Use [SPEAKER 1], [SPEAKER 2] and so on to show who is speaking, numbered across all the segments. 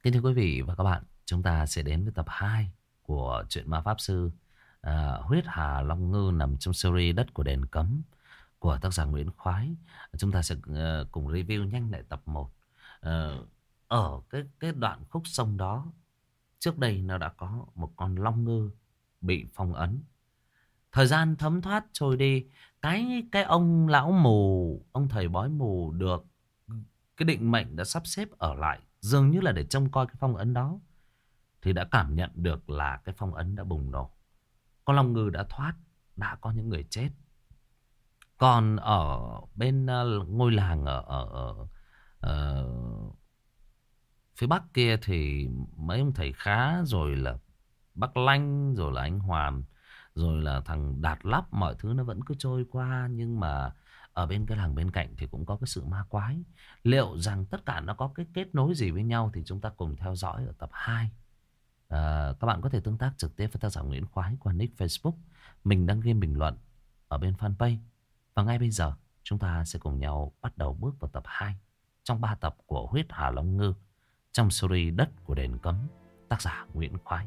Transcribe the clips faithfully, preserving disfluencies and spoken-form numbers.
[SPEAKER 1] Kính thưa quý vị và các bạn, chúng ta sẽ đến với tập hai của truyện ma pháp sư à, Huyết Hà Long Ngư nằm trong series Đất của Đền Cấm của tác giả Nguyễn Khoái. Chúng ta sẽ uh, cùng review nhanh lại tập một. Uh, ở cái cái đoạn khúc sông đó, trước đây nó đã có một con long ngư bị phong ấn. Thời gian thấm thoát trôi đi, cái cái ông lão mù, ông thầy bói mù được cái định mệnh đã sắp xếp ở lại, dường như là để trông coi cái phong ấn đó, thì đã cảm nhận được là cái phong ấn đã bùng nổ. Con long ngư đã thoát, đã có những người chết. Còn ở bên uh, ngôi làng ở, ở, ở, ở phía bắc kia thì mấy ông thầy khá, rồi là bác Lanh, rồi là anh Hoàn, rồi là thằng Đạt Lắp, mọi thứ nó vẫn cứ trôi qua. Nhưng mà ở bên cái làng bên cạnh thì cũng có cái sự ma quái. Liệu rằng tất cả nó có cái kết nối gì với nhau thì chúng ta cùng theo dõi ở tập hai. À, các bạn có thể tương tác trực tiếp với tác giả Nguyễn Khoái qua nick Facebook. Mình đăng ghi bình luận ở bên fanpage. Và ngay bây giờ chúng ta sẽ cùng nhau bắt đầu bước vào tập hai trong ba tập của Huyết Hà Long Ngư trong series Đất của Đền Cấm, tác giả Nguyễn Khoái.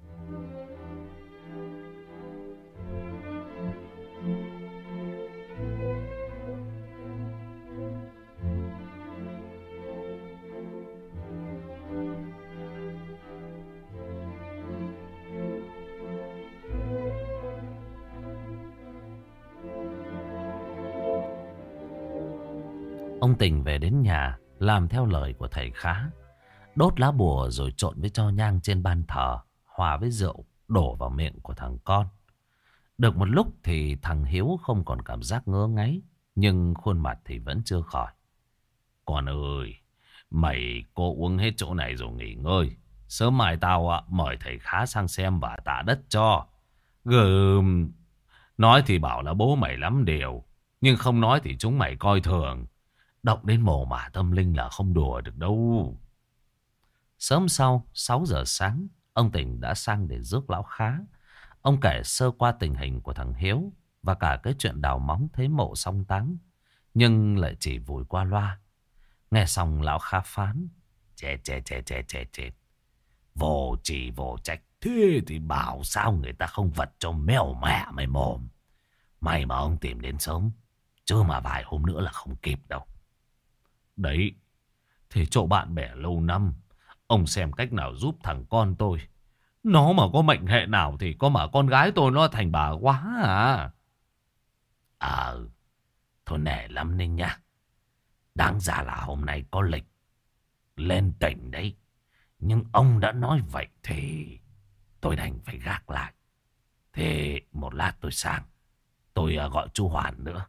[SPEAKER 1] Ông Tình về đến nhà, làm theo lời của thầy Khá, đốt lá bùa rồi trộn với tro nhang trên ban thờ, hòa với rượu đổ vào miệng của thằng con. Được một lúc thì thằng Hiếu không còn cảm giác ngứa ngáy, nhưng khuôn mặt thì vẫn chưa khỏi. Con ơi, mày cô uống hết chỗ này rồi nghỉ ngơi. Sớm mai tao ạ, mời thầy Khá sang xem và tạ đất cho. Gừm, nói thì bảo là bố mày lắm điều, nhưng không nói thì chúng mày coi thường. Động đến mồ mả tâm linh là không đùa được đâu. Sớm sau, sáu giờ sáng, ông Tình đã sang để rước lão Khá. Ông kể sơ qua tình hình của thằng Hiếu và cả cái chuyện đào móng thế mộ song táng, nhưng lại chỉ vùi qua loa. Nghe xong lão Khá phán: Chết chết chết chết chết chết, vô trì vô trách. Thế thì bảo sao người ta không vật cho mèo mẹ mày mồm. May mà ông tìm đến sớm, chứ mà vài hôm nữa là không kịp đâu. Đấy, thì chỗ bạn bè lâu năm, ông xem cách nào giúp thằng con tôi. Nó mà có mệnh hệ nào thì có mà con gái tôi nó thành bà quá à. Ờ, thôi nể lắm Ninh nhá. Đáng ra là hôm nay có lịch lên tỉnh đấy. Nhưng ông đã nói vậy thì tôi đành phải gác lại. Thế một lát tôi sang, tôi gọi chú Hoàn nữa.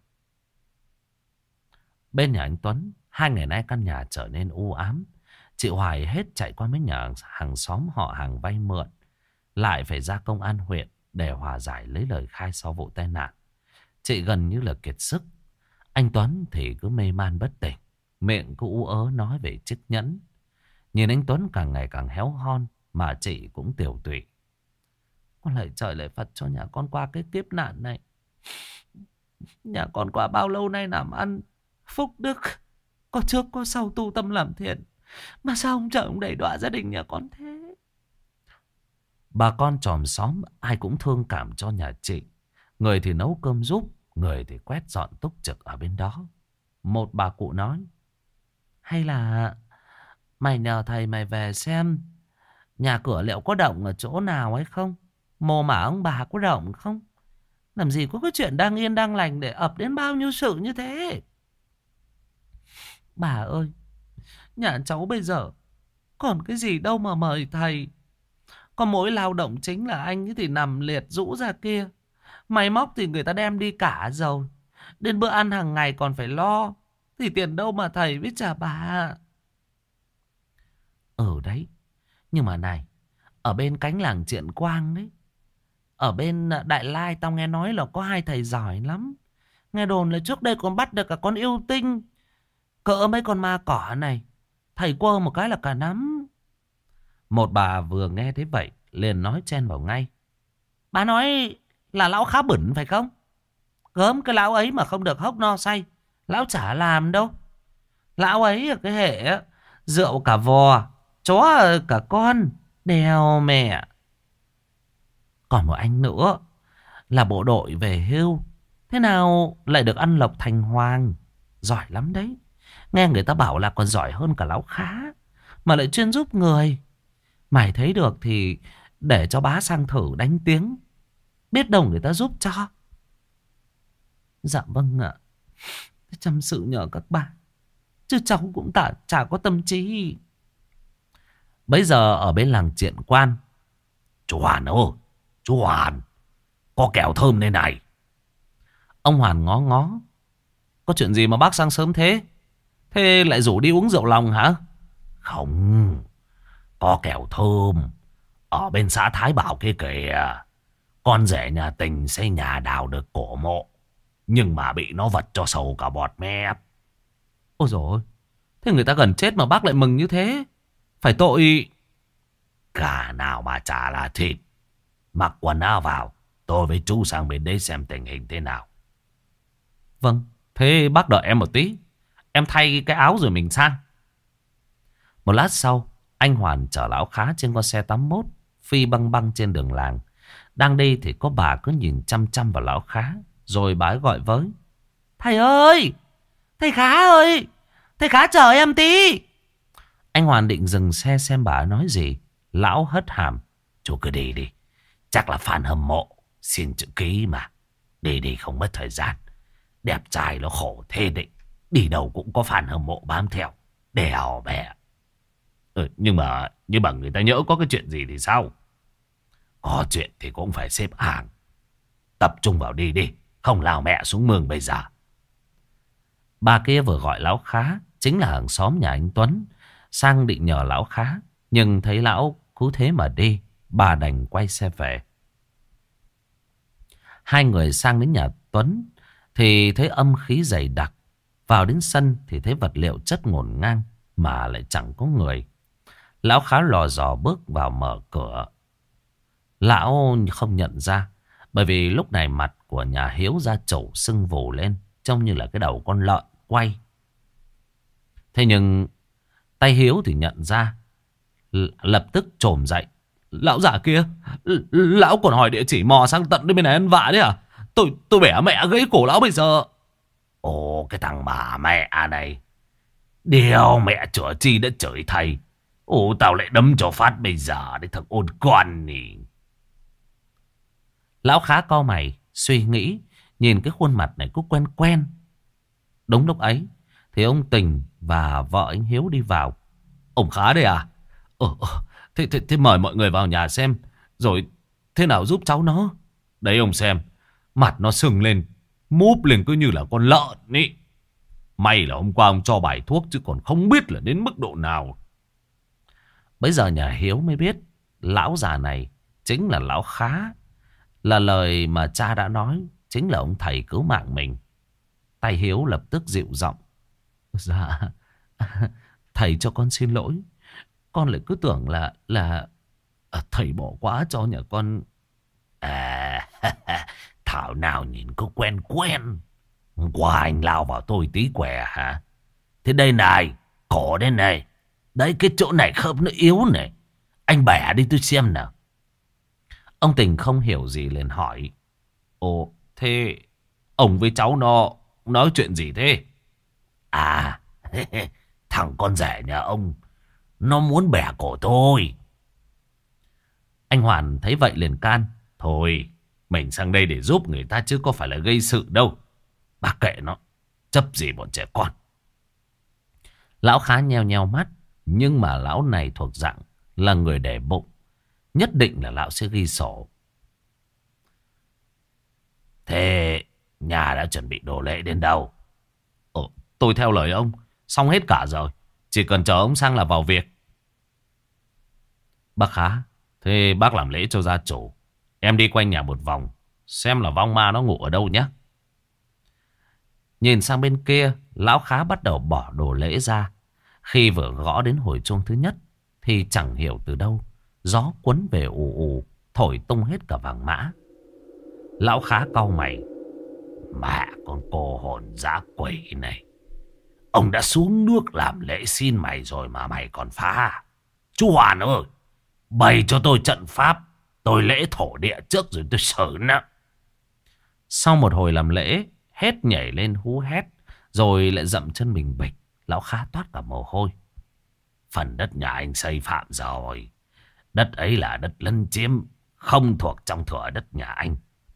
[SPEAKER 1] Bên nhà anh Tuấn, hai ngày nay căn nhà trở nên u ám. Chị Hoài hết chạy qua mấy nhà hàng xóm họ hàng vay mượn, lại phải ra công an huyện để hòa giải lấy lời khai sau vụ tai nạn. Chị gần như là kiệt sức. Anh Tuấn thì cứ mê man bất tỉnh, miệng cứ ú ớ nói về chiếc nhẫn. Nhìn anh Tuấn càng ngày càng héo hon, mà chị cũng tiều tụy. Con lạy trời lạy Phật cho nhà con qua cái kiếp nạn này. Nhà con qua bao lâu nay làm ăn phúc đức, có trước có sau tu tâm làm thiện, mà sao ông trời ông đẩy đọa gia đình nhà con thế? Bà con chòm xóm ai cũng thương cảm cho nhà chị. Người thì nấu cơm giúp, người thì quét dọn túc trực ở bên đó. Một bà cụ nói: Hay là mày nhờ thầy mày về xem nhà cửa liệu có động ở chỗ nào hay không? Mồ mả ông bà có động không? Làm gì có cái chuyện đang yên đang lành để ập đến bao nhiêu sự như thế? Bà ơi, nhà cháu bây giờ còn cái gì đâu mà mời thầy. Có mỗi lao động chính là anh ấy thì nằm liệt rũ ra kia. Máy móc thì người ta đem đi cả rồi. Đến bữa ăn hàng ngày còn phải lo. Thì tiền đâu mà thầy biết trả bà. Ừ đấy. Nhưng mà này, ở bên cánh làng Triện Quang đấy, ở bên Đại Lai tao nghe nói là có hai thầy giỏi lắm. Nghe đồn là trước đây còn bắt được cả con yêu tinh, cỡ mấy con ma cỏ này. Thầy quơ một cái là cả nắm. Một bà vừa nghe thế vậy liền nói chen vào ngay: Bà nói là lão Khá bẩn phải không? Gớm cái lão ấy mà không được hốc no say, lão chả làm đâu. Lão ấy ở cái hệ rượu cả vò, chó cả con. Đèo mẹ. Còn một anh nữa là bộ đội về hưu. Thế nào lại được ăn lộc thành hoàng. Giỏi lắm đấy. Nghe người ta bảo là còn giỏi hơn cả lão Khá. Mà lại chuyên giúp người. Mày thấy được thì để cho bá sang thử đánh tiếng. Biết đâu người ta giúp cho. Dạ vâng ạ. Chăm sự nhờ các bạn. Chứ cháu cũng tả, chả có tâm trí. Bây giờ ở bên làng Triện Quan. Chú Hoàn ơi, chú Hoàn, có kẹo thơm đây này. Ông Hoàn ngó ngó. Có chuyện gì mà bác sang sớm thế? Thế lại rủ đi uống rượu lòng hả? Không, có kẹo thơm ở bên xã Thái Bảo kia kìa. Con rể nhà Tình xây nhà đào được cổ mộ, nhưng mà bị nó vật cho sầu cả bọt mép. Ôi dồi ôi, thế người ta gần chết mà bác lại mừng như thế. Phải tội. Cả nào mà chả là thịt. Mặc quần áo vào, tôi với chú sang bên đấy xem tình hình thế nào. Vâng, thế bác đợi em một tí. Em thay cái áo rồi mình sang. Một lát sau, anh Hoàn chở lão Khá trên con xe tám mốt phi băng băng trên đường làng. Đang đi thì có bà cứ nhìn chăm chăm vào lão Khá. Rồi bà ấy gọi với. Thầy ơi! Thầy Khá ơi! Thầy Khá chờ em tí! Anh Hoàn định dừng xe xem bà ấy nói gì. Lão hất hàm. Chú cứ đi đi. Chắc là fan hâm mộ. Xin chữ ký mà. Đi đi không mất thời gian. Đẹp trai nó khổ thế định. Đi đâu cũng có fan hâm mộ bám theo. Đèo bẹ. Ừ, nhưng mà nhưng mà người ta nhỡ có cái chuyện gì thì sao? Có chuyện thì cũng phải xếp hàng. Tập trung vào đi đi. Không lao mẹ xuống mương bây giờ. Bà kia vừa gọi lão Khá. Chính là hàng xóm nhà anh Tuấn. Sang định nhờ lão Khá. Nhưng thấy lão cứ thế mà đi. Bà đành quay xe về. Hai người sang đến nhà Tuấn thì thấy âm khí dày đặc. Vào đến sân thì thấy vật liệu chất ngổn ngang. Mà lại chẳng có người. Lão Khá lò dò bước vào mở cửa. Lão không nhận ra. Bởi vì lúc này mặt của nhà Hiếu gia chủ sưng vù lên. Trông như là cái đầu con lợn quay. Thế nhưng tay Hiếu thì nhận ra. Lập tức trồm dậy. Lão già kia, lão còn hỏi địa chỉ mò sang tận bên này ăn vạ đấy à? Tôi tôi bẻ mẹ gãy cổ lão bây giờ. Ồ, cái thằng bà mẹ này. Điều mẹ chữa chi đã chửi thầy. Ồ, tao lại đấm cho phát bây giờ đấy, thằng ôn con nhỉ. Lão Khá cau mày, suy nghĩ. Nhìn cái khuôn mặt này cứ quen quen. Đúng lúc ấy thì ông Tình và vợ anh Hiếu đi vào. Ông Khá đây à? Ờ, thế, thế, thế mời mọi người vào nhà xem. Rồi thế nào giúp cháu nó. Đấy ông xem. Mặt nó sưng lên. Múp lên cứ như là con lợn ý. May là hôm qua ông cho bài thuốc. Chứ còn không biết là đến mức độ nào. Bây giờ nhà Hiếu mới biết. Lão già này chính là lão Khá. Là lời mà cha đã nói. Chính là ông thầy cứu mạng mình. Tay Hiếu lập tức dịu giọng. Dạ thầy cho con xin lỗi. Con lại cứ tưởng là là à, thầy bỏ quá cho nhà con. À, thảo nào nhìn cứ quen quen. Hôm qua anh lao vào tôi tí què hả? Thế đây này, cổ đây này. Đấy, cái chỗ này khớp nó yếu này. Anh bẻ đi tôi xem nào. Ông Tình không hiểu gì liền hỏi. Ồ, thế ông với cháu nó nói chuyện gì thế? À, thằng con rể nhà ông nó muốn bẻ cổ tôi. Anh Hoàn thấy vậy liền can. Thôi, mình sang đây để giúp người ta chứ có phải là gây sự đâu. Bác kệ nó, chấp gì bọn trẻ con. Lão Khá nheo nheo mắt. Nhưng mà lão này thuộc dạng là người để bụng. Nhất định là lão sẽ ghi sổ. Thế nhà đã chuẩn bị đồ lễ đến đâu? Ồ, tôi theo lời ông xong hết cả rồi. Chỉ cần chờ ông sang là vào việc. Bác Khá, thế bác làm lễ cho gia chủ. Em đi quanh nhà một vòng, xem là vong ma nó ngủ ở đâu nhé. Nhìn sang bên kia, lão Khá bắt đầu bỏ đồ lễ ra. Khi vừa gõ đến hồi chuông thứ nhất thì chẳng hiểu từ đâu gió cuốn về ù ù, thổi tung hết cả vàng mã. Lão Khá cau mày. Mẹ con cô hồn dã quỷ này. Ông đã xuống nước làm lễ xin mày rồi mà mày còn phá. Chú Hoàn ơi, bày cho tôi trận pháp. Tôi lễ thổ địa trước rồi tôi xử nó. Sau một hồi làm lễ, hết nhảy lên hú hét, rồi lại dậm chân mình bịch. Lão Khá toát cả mồ hôi. Phần đất nhà anh xây phạm rồi. Đất ấy là đất lân chiếm, không thuộc trong thửa đất nhà anh,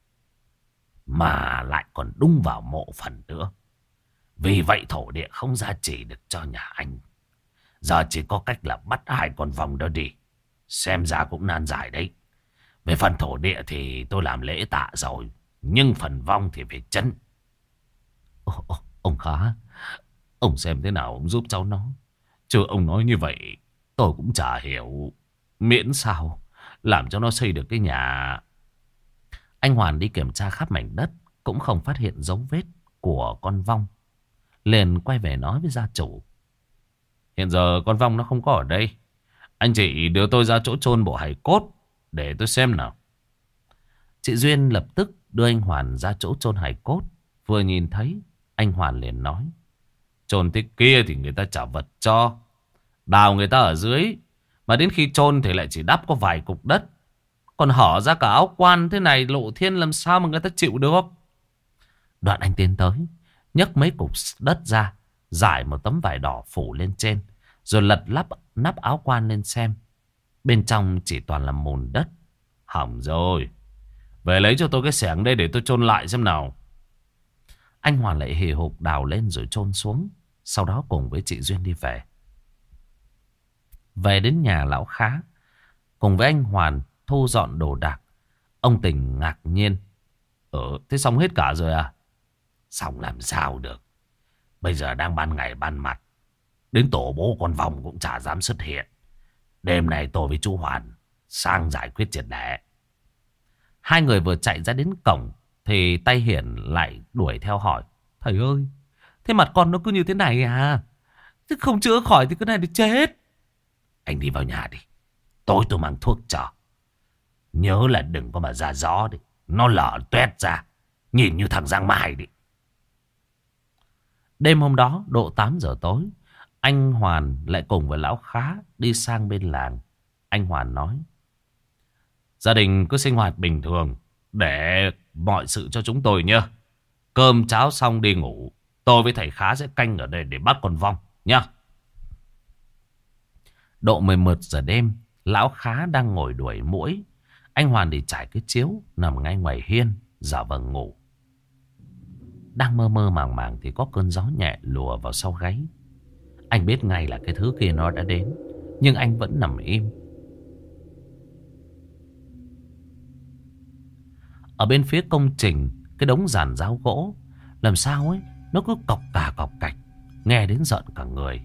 [SPEAKER 1] mà lại còn đung vào mộ phần nữa. Vì vậy thổ địa không giá trị được cho nhà anh. Giờ chỉ có cách là bắt hai con vong đó đi. Xem ra cũng nan giải đấy. Về phần thổ địa thì tôi làm lễ tạ rồi, nhưng phần vong thì phải chấn. Ô, ô, ông Khá, ông xem thế nào ông giúp cháu nó. Chứ ông nói như vậy tôi cũng chả hiểu. Miễn sao làm cho nó xây được cái nhà. Anh Hoàn đi kiểm tra khắp mảnh đất, cũng không phát hiện dấu vết của con vong. Liền quay về nói với gia chủ. Hiện giờ con vong nó không có ở đây. Anh chị đưa tôi ra chỗ chôn bộ hài cốt để tôi xem nào. Chị Duyên lập tức đưa anh Hoàn ra chỗ chôn hài cốt. Vừa nhìn thấy, anh Hoàn liền nói. Chôn thế kia thì người ta trả vật cho. Đào người ta ở dưới, mà đến khi chôn thì lại chỉ đắp có vài cục đất. Còn hở ra cả áo quan thế này lộ thiên, làm sao mà người ta chịu được. Đoạn anh tiến tới, nhấc mấy cục đất ra, rải một tấm vải đỏ phủ lên trên, rồi lật lắp nắp áo quan lên xem. Bên trong chỉ toàn là mùn đất. Hỏng rồi. Về lấy cho tôi cái xẻng đây để tôi chôn lại xem nào. Anh Hoàn lại hì hục đào lên rồi chôn xuống. Sau đó cùng với chị Duyên đi về. Về đến nhà lão Khá, cùng với anh Hoàn thu dọn đồ đạc. Ông Tình ngạc nhiên. Ờ, thế xong hết cả rồi à? Xong làm sao được. Bây giờ đang ban ngày ban mặt, đến tổ bố con vong cũng chả dám xuất hiện. Đêm nay tôi với chú Hoàn sang giải quyết triệt để. Hai người vừa chạy ra đến cổng thì tay Hiển lại đuổi theo hỏi. Thầy ơi, thế mặt con nó cứ như thế này à? Chứ không chữa khỏi thì cái này thì chết. Anh đi vào nhà đi, tối tôi mang thuốc cho. Nhớ là đừng có mà ra gió đi, nó lở tuét ra, nhìn như thằng Giang Mai đi. Đêm hôm đó độ tám giờ tối, anh Hoàn lại cùng với lão Khá đi sang bên làng. Anh Hoàn nói. Gia đình cứ sinh hoạt bình thường, để mọi sự cho chúng tôi nhé. Cơm cháo xong đi ngủ, tôi với thầy Khá sẽ canh ở đây để bắt con vong nhé. Độ mười một giờ đêm, lão Khá đang ngồi đuổi muỗi. Anh Hoàn thì trải cái chiếu nằm ngay ngoài hiên, giả vờ ngủ. Đang mơ mơ màng màng thì có cơn gió nhẹ lùa vào sau gáy. Anh biết ngay là cái thứ kia nó đã đến, nhưng anh vẫn nằm im. Ở bên phía công trình, cái đống giàn giáo gỗ làm sao ấy, nó cứ cọc cà cọc cạch, nghe đến giận cả người.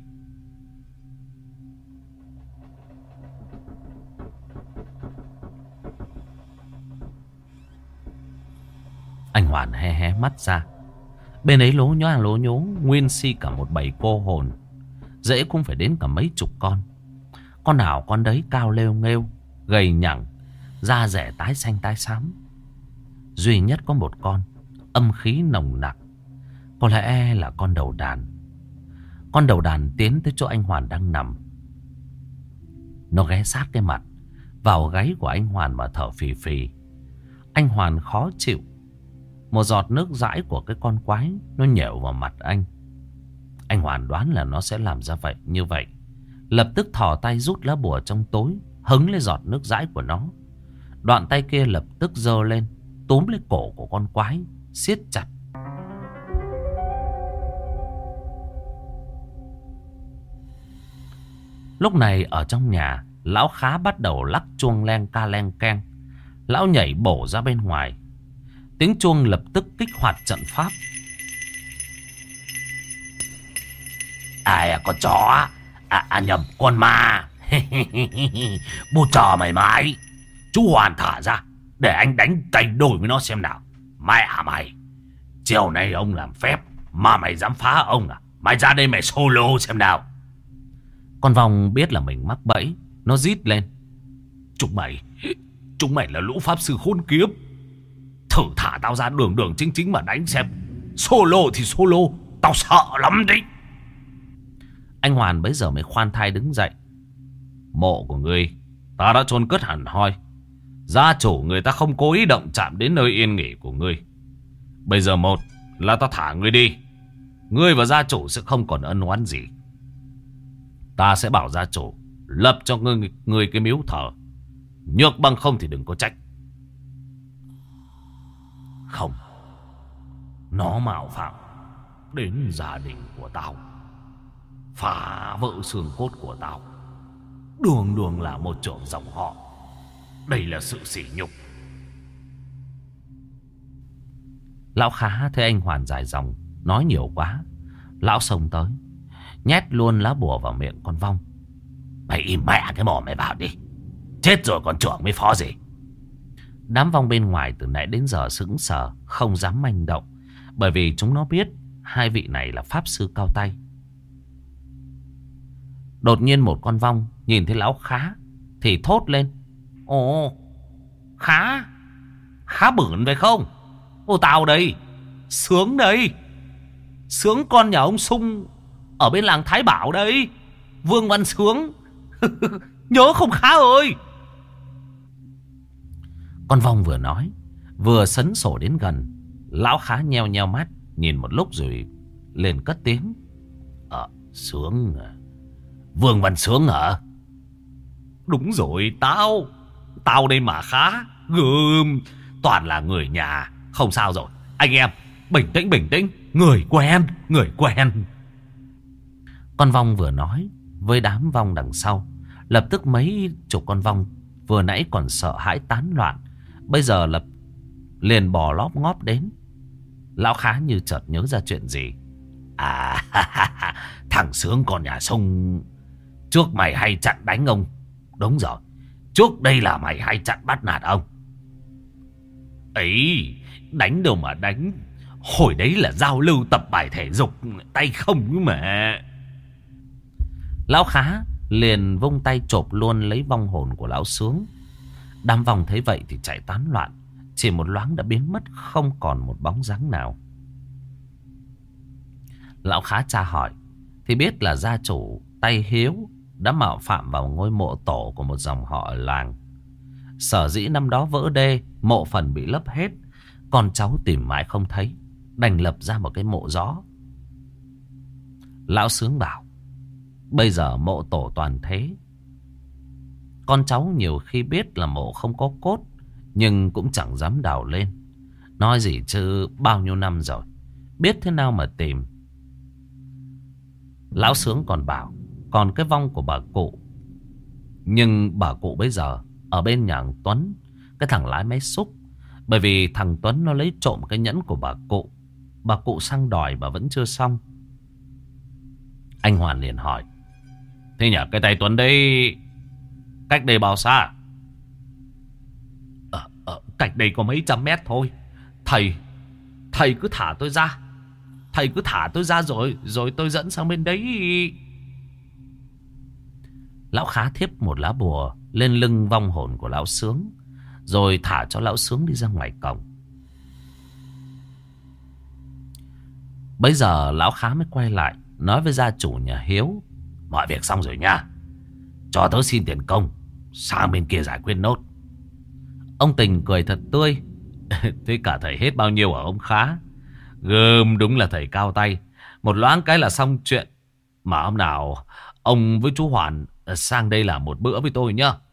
[SPEAKER 1] Anh Hoàn hé hé mắt ra. Bên ấy lố nhó lố nhố, nguyên si cả một bầy cô hồn. Dễ cũng phải đến cả mấy chục con. Con nào con đấy cao lêu nghêu, gầy nhẳng, da rẻ tái xanh tái xám. Duy nhất có một con, âm khí nồng nặc. Có lẽ là con đầu đàn. Con đầu đàn tiến tới chỗ anh Hoàn đang nằm. Nó ghé sát cái mặt vào gáy của anh Hoàn mà thở phì phì. Anh Hoàn khó chịu. Một giọt nước dãi của cái con quái nó nhểu vào mặt anh. Anh Hoàn đoán là nó sẽ làm ra vậy như vậy. Lập tức thò tay rút lá bùa trong tối, hứng lấy giọt nước dãi của nó. Đoạn tay kia lập tức giơ lên, túm lấy cổ của con quái, siết chặt. Lúc này ở trong nhà, lão Khá bắt đầu lắc chuông len ca len keng. Lão nhảy bổ ra bên ngoài. Tiếng chuông lập tức kích hoạt trận pháp. Ai à, con chó à, à nhầm, con ma. Bu trò mày mãi. Chú Hoàn thả ra để anh đánh tay đôi với nó xem nào. Mẹ à mày, chiều nay ông làm phép mà mày dám phá ông à? Mày ra đây mày solo xem nào. Con vong biết là mình mắc bẫy, nó rít lên. Chúng mày, chúng mày là lũ pháp sư khốn kiếp. Thử thả tao ra đường đường chính chính mà đánh xem. Solo thì solo, tao sợ lắm đấy. Anh Hoàn bấy giờ mới khoan thai đứng dậy. Mộ của ngươi ta đã chôn cất hẳn hoi. Gia chủ người ta không cố ý động chạm đến nơi yên nghỉ của ngươi. Bây giờ một là ta thả ngươi đi, ngươi và gia chủ sẽ không còn ân oán gì. Ta sẽ bảo gia chủ lập cho ngươi, ngươi cái miếu thờ. Nhược bằng không thì đừng có trách. Không, nó mạo phạm đến gia đình của tao, phá vỡ xương cốt của tao, đường đường là một trưởng dòng họ. Đây là sự sỉ nhục. Lão Khá thấy anh Hoàn dài dòng nói nhiều quá. Lão xông tới nhét luôn lá bùa vào miệng con Vong. Mày im mẹ cái mồm mày vào đi, chết rồi còn trưởng mới phó gì. Đám Vong bên ngoài từ nãy đến giờ sững sờ, không dám manh động, bởi vì chúng nó biết hai vị này là pháp sư cao tay. Đột nhiên một con Vong nhìn thấy Lão Khá thì thốt lên: Ồ, Khá, Khá bửn phải không? Ô tao đây, Sướng đây, Sướng con nhà ông Sung ở bên làng Thái Bảo đây, Vương Văn Sướng. Nhớ không Khá ơi? Con Vong vừa nói vừa sấn sổ đến gần. Lão Khá nheo nheo mắt nhìn một lúc rồi lên cất tiếng: Ờ, Sướng à? Vương Văn Sướng hả? Đúng rồi, tao Tao đây mà Khá. Gừm, toàn là người nhà. Không sao rồi, anh em bình tĩnh bình tĩnh. Người quen, người quen. Con Vong vừa nói với đám Vong đằng sau, lập tức mấy chục con Vong vừa nãy còn sợ hãi tán loạn, bây giờ lập liền bò lóp ngóp đến. Lão Khá như chợt nhớ ra chuyện gì. À, thằng Sướng con nhà Sung, trước mày hay chặn đánh ông. Đúng rồi, trước đây là mày hay chặn bắt nạt ông. Ấy, đánh đâu mà đánh, hồi đấy là giao lưu tập bài thể dục, tay không mà. Lão Khá liền vung tay chộp luôn lấy vong hồn của lão Sướng. Đám Vong thấy vậy thì chạy tán loạn, chỉ một loáng đã biến mất, không còn một bóng dáng nào. Lão Khá tra hỏi thì biết là gia chủ Tay Hiếu đã mạo phạm vào ngôi mộ tổ của một dòng họ ở làng. Sở dĩ năm đó vỡ đê, mộ phần bị lấp hết, con cháu tìm mãi không thấy, đành lập ra một cái mộ gió. Lão Sướng bảo: Bây giờ mộ tổ toàn thế, con cháu nhiều khi biết là mộ không có cốt, nhưng cũng chẳng dám đào lên. Nói gì chứ bao nhiêu năm rồi, biết thế nào mà tìm. Lão Sướng còn bảo còn cái vong của bà cụ, nhưng bà cụ bây giờ ở bên nhà thằng Tuấn, cái thằng lái máy xúc. Bởi vì thằng Tuấn nó lấy trộm cái nhẫn của bà cụ, bà cụ sang đòi mà vẫn chưa xong. Anh Hoàn liền hỏi: Thế nhỉ, cái tay Tuấn đấy cách đây bao xa? Ờ, ờ, cách đây có mấy trăm mét thôi. Thầy, thầy cứ thả tôi ra. Thầy cứ thả tôi ra rồi, rồi tôi dẫn sang bên đấy. Lão Khá thiếp một lá bùa lên lưng vong hồn của lão Sướng, rồi thả cho lão Sướng đi ra ngoài cổng. Bây giờ lão Khá mới quay lại nói với gia chủ nhà Hiếu: Mọi việc xong rồi nha, cho tớ xin tiền công sang bên kia giải quyết nốt. Ông Tình cười thật tươi: Thế cả thầy hết bao nhiêu ở ông Khá? Gơm, đúng là thầy cao tay, một loáng cái là xong chuyện. Mà hôm nào ông với chú Hoàn sang đây làm một bữa với tôi nhá.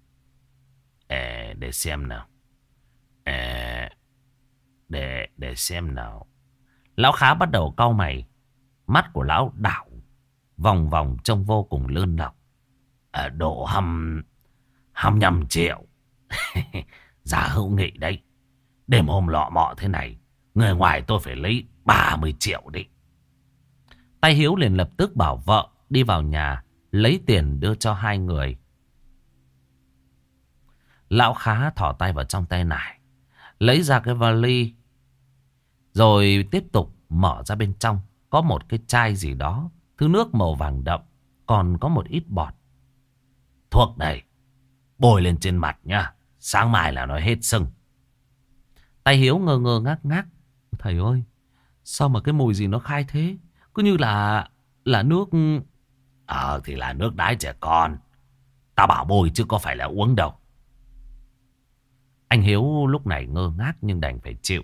[SPEAKER 1] Ê, để xem nào. Ê, để, để xem nào. Lão Khá bắt đầu cau mày. Mắt của lão đảo vòng vòng trông vô cùng lươn lọc. À, độ hăm hăm nhăm triệu. Giá hữu nghị đấy. Đêm hôm lọ mọ thế này, người ngoài tôi phải lấy ba mươi triệu đi. Tay Hiếu liền lập tức bảo vợ đi vào nhà lấy tiền đưa cho hai người. Lão Khá thỏ tay vào trong tay nải, lấy ra cái vali, rồi tiếp tục mở ra bên trong. Có một cái chai gì đó, thứ nước màu vàng đậm, còn có một ít bọt. Thuốc này, bôi lên trên mặt nha, sáng mai là nó hết sưng. Tay Hiếu ngơ ngơ ngác ngác: Thầy ơi, sao mà cái mùi gì nó khai thế? Cứ như là là nước... Ờ thì là nước đái trẻ con. Ta bảo bôi chứ có phải là uống đâu. Anh Hiếu lúc này ngơ ngác nhưng đành phải chịu.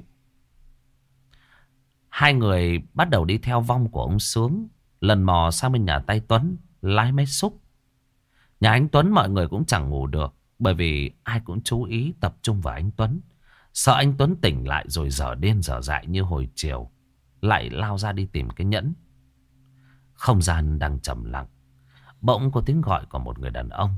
[SPEAKER 1] Hai người bắt đầu đi theo vong của ông Sướng, lần mò sang bên nhà tay Tuấn lái máy xúc. Nhà anh Tuấn mọi người cũng chẳng ngủ được, bởi vì ai cũng chú ý tập trung vào anh Tuấn, sợ anh Tuấn tỉnh lại rồi dở điên dở dại như hồi chiều, lại lao ra đi tìm cái nhẫn. Không gian đang trầm lặng, bỗng có tiếng gọi của một người đàn ông.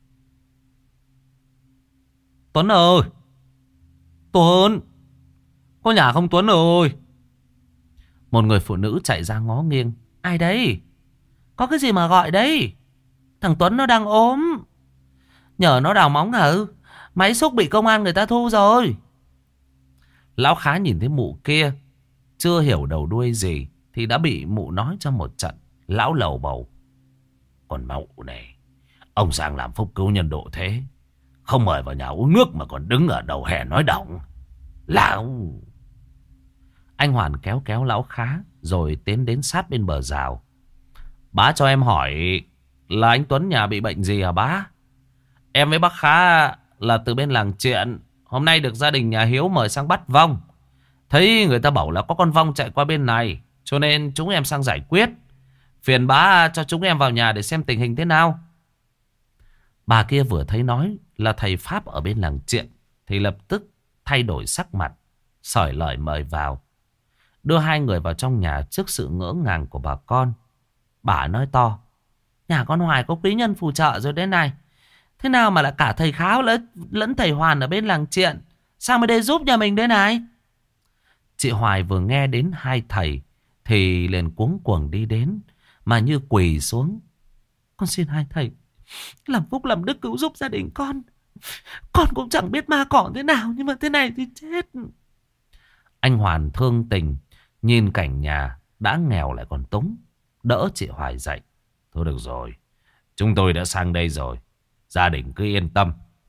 [SPEAKER 1] Tuấn ơi! Tuấn! Có nhà không Tuấn ơi? Một người phụ nữ chạy ra ngó nghiêng. Ai đấy? Có cái gì mà gọi đấy? Thằng Tuấn nó đang ốm. Nhờ nó đào móng hả? Máy xúc bị công an người ta thu rồi. Lão Khá nhìn thấy mụ kia, chưa hiểu đầu đuôi gì thì đã bị mụ nói cho một trận. Lão lầu bầu. Còn mụ này, ông sang làm phúc cứu nhân độ thế, không mời vào nhà uống nước mà còn đứng ở đầu hè nói động. Lão... Anh Hoàn kéo kéo Lão Khá rồi tiến đến sát bên bờ rào. Bá cho em hỏi là anh Tuấn nhà bị bệnh gì hả bá? Em với bác Khá là từ bên làng Triện, hôm nay được gia đình nhà Hiếu mời sang bắt vong. Thấy người ta bảo là có con vong chạy qua bên này, cho nên chúng em sang giải quyết. Phiền bá cho chúng em vào nhà để xem tình hình thế nào. Bà kia vừa thấy nói là thầy Pháp ở bên làng Triện thì lập tức thay đổi sắc mặt, xởi lời mời vào. Đưa hai người vào trong nhà trước sự ngỡ ngàng của bà con. Bà nói to. Nhà con Hoài có quý nhân phù trợ rồi đấy này. Thế nào mà là cả thầy Kháo lẫn, lẫn thầy Hoàn ở bên làng Triện, sao mới đây giúp nhà mình đây này? Chị Hoài vừa nghe đến hai thầy thì liền cuống cuồng đi đến, mà như quỳ xuống. Con xin hai thầy làm phúc làm đức cứu giúp gia đình con. Con cũng chẳng biết ma cỏ thế nào, nhưng mà thế này thì chết. Anh Hoàn thương tình, nhìn cảnh nhà đã nghèo lại còn túng, đỡ chị Hoài dậy. Thôi được rồi, chúng tôi đã sang đây rồi, gia đình cứ yên tâm.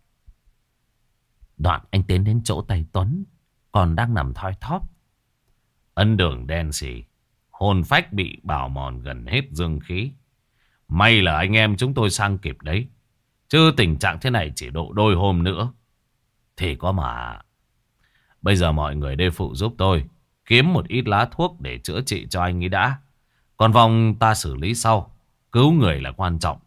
[SPEAKER 1] Đoạn anh tiến đến chỗ tay Tuấn, còn đang nằm thoi thóp. Ân đường đen xì, hồn phách bị bào mòn gần hết dương khí. May là anh em chúng tôi sang kịp đấy, chứ tình trạng thế này chỉ độ đôi hôm nữa thì có mà. Bây giờ mọi người đây phụ giúp tôi kiếm một ít lá thuốc để chữa trị cho anh ấy đã. Còn vòng ta xử lý sau, cứu người là quan trọng.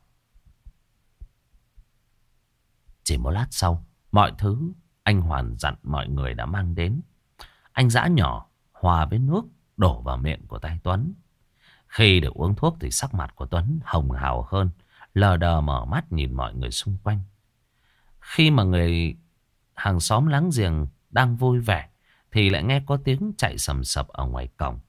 [SPEAKER 1] Chỉ một lát sau, mọi thứ anh Hoàn dặn mọi người đã mang đến. Anh giã nhỏ hòa với nước đổ vào miệng của tay Tuấn. Khi được uống thuốc thì sắc mặt của Tuấn hồng hào hơn, lờ đờ mở mắt nhìn mọi người xung quanh. Khi mà người hàng xóm láng giềng đang vui vẻ thì lại nghe có tiếng chạy sầm sập ở ngoài cổng.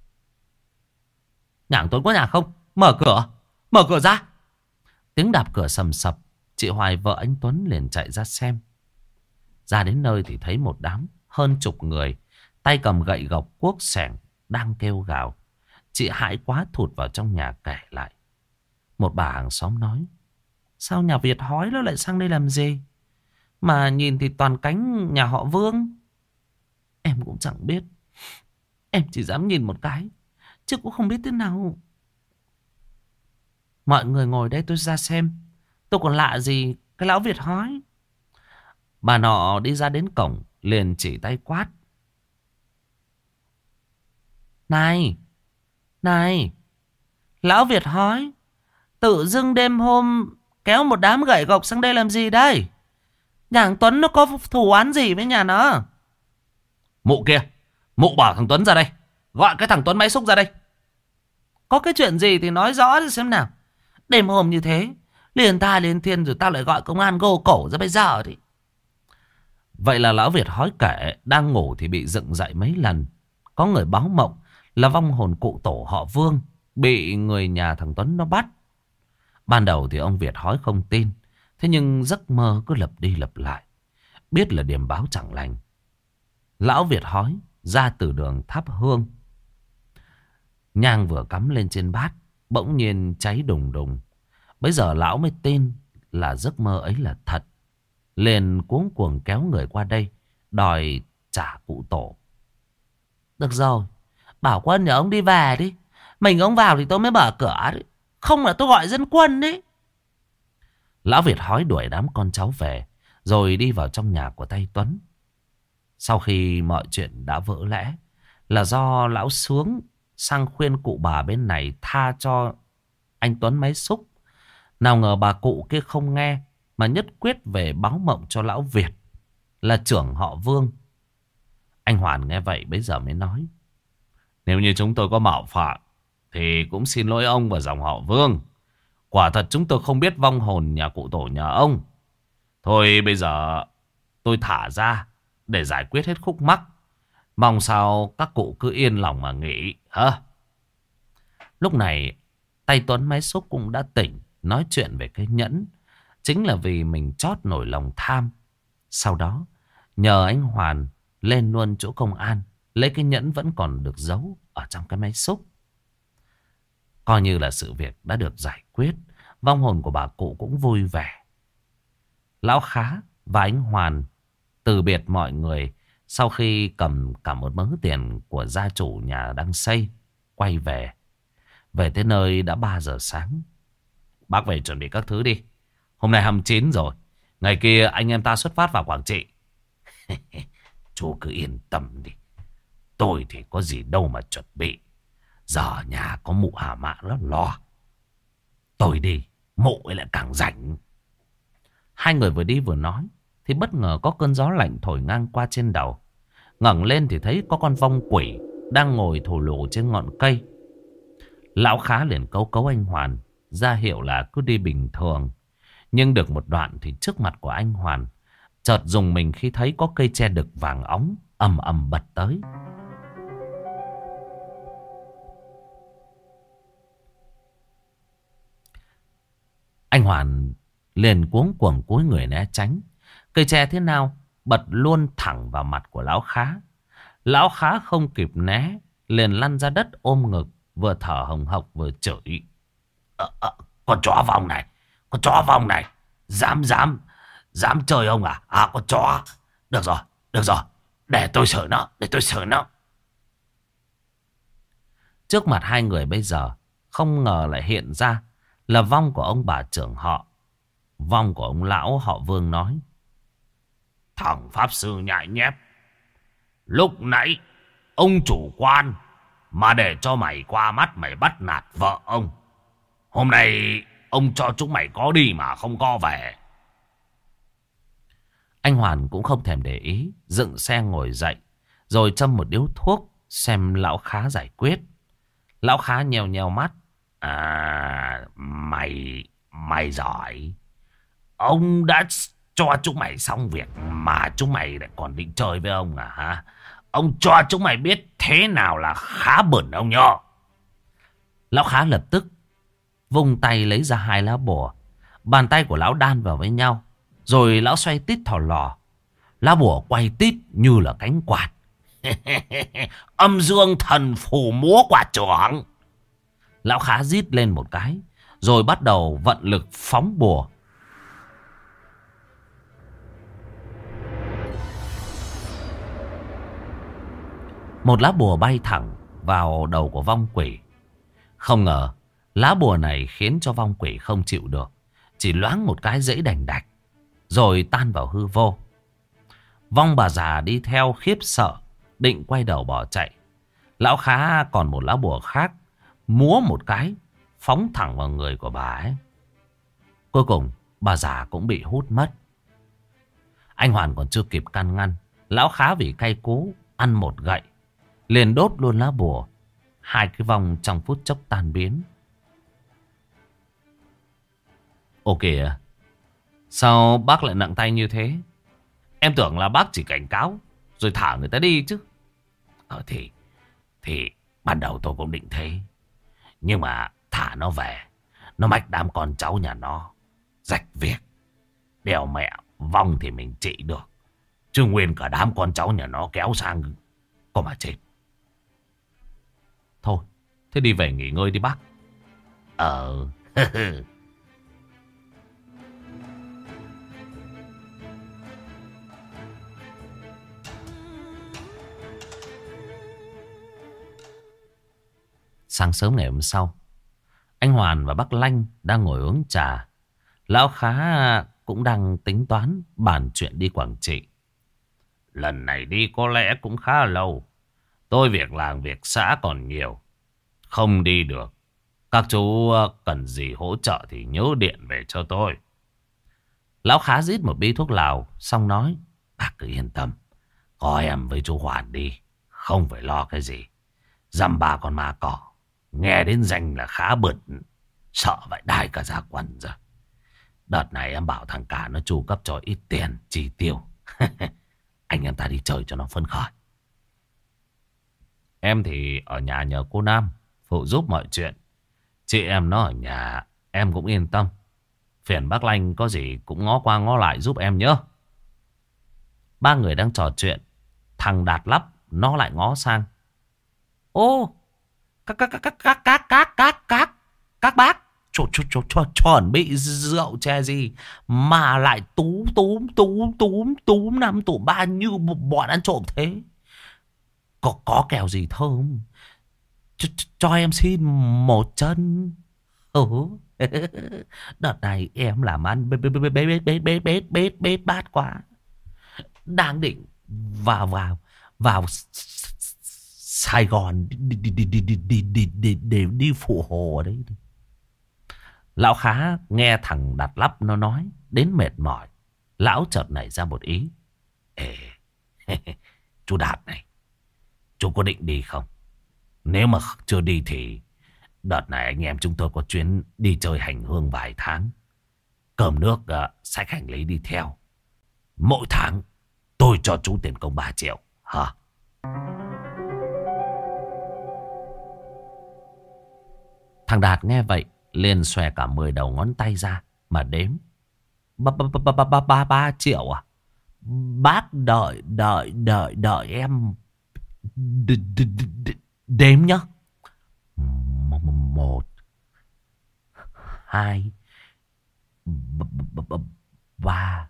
[SPEAKER 1] Nhà Tuấn có nhà không? Mở cửa! Mở cửa ra! Tiếng đạp cửa sầm sập. Chị Hoài vợ anh Tuấn liền chạy ra xem. Ra đến nơi thì thấy một đám hơn chục người, tay cầm gậy gộc cuốc xẻng đang kêu gào. Chị hãi quá thụt vào trong nhà kể lại. Một bà hàng xóm nói. Sao nhà Việt hói nó lại sang đây làm gì? Mà nhìn thì toàn cánh nhà họ Vương. Em cũng chẳng biết. Em chỉ dám nhìn một cái, chứ cũng không biết thế nào. Mọi người ngồi đây tôi ra xem. Tôi còn lạ gì cái lão Việt hói. Bà nọ đi ra đến cổng liền chỉ tay quát. Này! Này! Lão Việt hói, tự dưng đêm hôm kéo một đám gậy gộc sang đây làm gì đây? Nhà thằng Tuấn nó có thù oán gì với nhà nó? Mụ kia! Mụ bảo thằng Tuấn ra đây. Gọi cái thằng Tuấn máy xúc ra đây. Có cái chuyện gì thì nói rõ đi xem nào. Đêm hôm như thế, liền ta liền thiên rồi tao lại gọi công an gô cổ ra bây giờ thì. Vậy là lão Việt hói kể đang ngủ thì bị dựng dậy mấy lần. Có người báo mộng là vong hồn cụ tổ họ Vương bị người nhà thằng Tuấn nó bắt. Ban đầu thì ông Việt hói không tin. Thế nhưng giấc mơ cứ lặp đi lặp lại, biết là điềm báo chẳng lành. Lão Việt hói ra từ đường thắp hương. Nhang vừa cắm lên trên bát, bỗng nhiên cháy đùng đùng. Bây giờ lão mới tin là giấc mơ ấy là thật. Liền cuống cuồng kéo người qua đây đòi trả cụ tổ. Được rồi, bảo Quân nhờ ông đi về đi. Mình ông vào thì tôi mới mở cửa đấy. Không là tôi gọi dân quân đấy. Lão Việt hói đuổi đám con cháu về, rồi đi vào trong nhà của tay Tuấn. Sau khi mọi chuyện đã vỡ lẽ, là do lão Sướng sang khuyên cụ bà bên này tha cho anh Tuấn máy xúc. Nào ngờ bà cụ kia không nghe, mà nhất quyết về báo mộng cho lão Việt, là trưởng họ Vương. Anh Hoàn nghe vậy bây giờ mới nói: nếu như chúng tôi có mạo phạm, thì cũng xin lỗi ông và dòng họ Vương. Quả thật chúng tôi không biết vong hồn nhà cụ tổ nhà ông. Thôi bây giờ tôi thả ra để giải quyết hết khúc mắc. Mong sao các cụ cứ yên lòng mà nghỉ hả? Lúc này tay Tuấn máy xúc cũng đã tỉnh, nói chuyện về cái nhẫn. Chính là vì mình chót nổi lòng tham. Sau đó nhờ anh Hoàn lên luôn chỗ công an, lấy cái nhẫn vẫn còn được giấu ở trong cái máy xúc. Coi như là sự việc đã được giải quyết. Vong hồn của bà cụ cũng vui vẻ. Lão Khá và anh Hoàn từ biệt mọi người sau khi cầm cả một mớ tiền của gia chủ nhà đang xây, quay về. Về tới nơi đã ba giờ sáng. Bác về chuẩn bị các thứ đi. Hôm nay hai mươi chín rồi. Ngày kia anh em ta xuất phát vào Quảng Trị. Chú cứ yên tâm đi. Tôi thì có gì đâu mà chuẩn bị. Giờ nhà có mụ Hà Mã nó lo. Tôi đi, mụ ấy lại càng rảnh. Hai người vừa đi vừa nói, thì bất ngờ có cơn gió lạnh thổi ngang qua trên đầu. Ngẩng lên thì thấy có con vong quỷ đang ngồi thù lù trên ngọn cây. Lão Khá liền cấu cấu anh Hoàn, ra hiệu là cứ đi bình thường. Nhưng được một đoạn thì trước mặt của anh Hoàn chợt dùng mình khi thấy có cây tre đực vàng óng ầm ầm bật tới. Anh Hoàn liền cuống cuồng cúi người né tránh. Cây tre thế nào bật luôn thẳng vào mặt của Lão Khá. Lão Khá không kịp né, liền lăn ra đất ôm ngực, vừa thở hồng hộc vừa chửi: ờ, ờ, con chó vong này, con chó vong này, dám dám dám chơi ông à? À, con chó. Được rồi, được rồi, để tôi xử nó, để tôi xử nó. Trước mặt hai người bây giờ, không ngờ lại hiện ra là vong của ông bà trưởng họ. Vong của ông lão họ Vương nói: thằng pháp sư nhại nhép, lúc nãy ông chủ quan mà để cho mày qua mắt mày bắt nạt vợ ông. Hôm nay ông cho chúng mày có đi mà không có về. Anh Hoàn cũng không thèm để ý, dựng xe ngồi dậy, rồi châm một điếu thuốc xem Lão Khá giải quyết. Lão Khá nhèo nhèo mắt: à, mày, mày giỏi. Ông đã cho chúng mày xong việc mà chúng mày lại còn định chơi với ông à hả? Ông cho chúng mày biết thế nào là khá bẩn ông nhá. Lão Khá lập tức vung tay lấy ra hai lá bùa. Bàn tay của lão đan vào với nhau, rồi lão xoay tít thò lò. Lá bùa quay tít như là cánh quạt. Âm dương thần phù múa quả trưởng. Lão Khá rít lên một cái, rồi bắt đầu vận lực phóng bùa. Một lá bùa bay thẳng vào đầu của vong quỷ. Không ngờ lá bùa này khiến cho vong quỷ không chịu được, chỉ loáng một cái dãy đành đạch, rồi tan vào hư vô. Vong bà già đi theo khiếp sợ, định quay đầu bỏ chạy. Lão Khá còn một lá bùa khác, múa một cái, phóng thẳng vào người của bà ấy. Cuối cùng bà già cũng bị hút mất. Anh Hoàn còn chưa kịp can ngăn, Lão Khá vì cay cú ăn một gậy, liền đốt luôn lá bùa. Hai cái vong trong phút chốc tan biến. Ồ kìa, sao bác lại nặng tay như thế? Em tưởng là bác chỉ cảnh cáo rồi thả người ta đi chứ. Ờ thì Thì ban đầu tôi cũng định thế, nhưng mà thả nó về, nó mách đám con cháu nhà nó rạch việc. Đèo mẹ vong thì mình trị được, chứ nguyên cả đám con cháu nhà nó kéo sang có mà chết. Thôi, thế đi về nghỉ ngơi đi bác. Ờ. Sáng sớm ngày hôm sau, anh Hoàn và bác Lanh đang ngồi uống trà. Lão Khá cũng đang tính toán bàn chuyện đi Quảng Trị. Lần này đi có lẽ cũng khá lâu. Tôi việc làng việc xã còn nhiều, không đi được. Các chú cần gì hỗ trợ thì nhớ điện về cho tôi. Lão Khá rít một bí thuốc lào, xong nói: Bác cứ yên tâm, có em với chú Hoàn đi, không phải lo cái gì. Dăm ba con ma cỏ, nghe đến danh là khá bực, sợ vậy đai cả ra quần rồi. Đợt này em bảo thằng cả nó chu cấp cho ít tiền chi tiêu. Anh em ta đi chơi cho nó phấn khởi. Em thì ở nhà nhờ cô Nam phụ giúp mọi chuyện. Chị em nó ở nhà em cũng yên tâm. Phiền bác Lanh có gì cũng ngó qua ngó lại giúp em nhé. Ba người đang trò chuyện, thằng Đạt lắp nó lại ngó sang. Ô, các các các các các các các các các các bác cho cho cho cho chuẩn bị rượu chè gì mà lại túm túm túm túm túm năm tụm ba như bọn ăn trộm thế. Có có kèo gì thơm cho, cho em xin một chân. Ừ. Đợt này em làm ăn bết bết bết bết bết bết bết bết bết bát quá. Đang định vào vào vào Sài Gòn đi đi đi đi đi đi đi đi để đi phụ hồ ở đấy. Lão Khá nghe thằng Đạt lắp nó nói đến mệt mỏi, lão chợt nảy ra một ý. Ê, chú Đạt này, chú có định đi không? Nếu mà chưa đi thì đợt này anh em chúng tôi có chuyến đi chơi hành hương vài tháng. Cơm nước, uh, xách hành lý đi theo. Mỗi tháng tôi cho chú tiền công ba triệu. Hả? Thằng Đạt nghe vậy liền xòe cả mười đầu ngón tay ra mà đếm. Ba ba ba ba ba ba ba triệu à? Bác đợi đợi đợi đợi em đếm nhá. Một, hai, ba,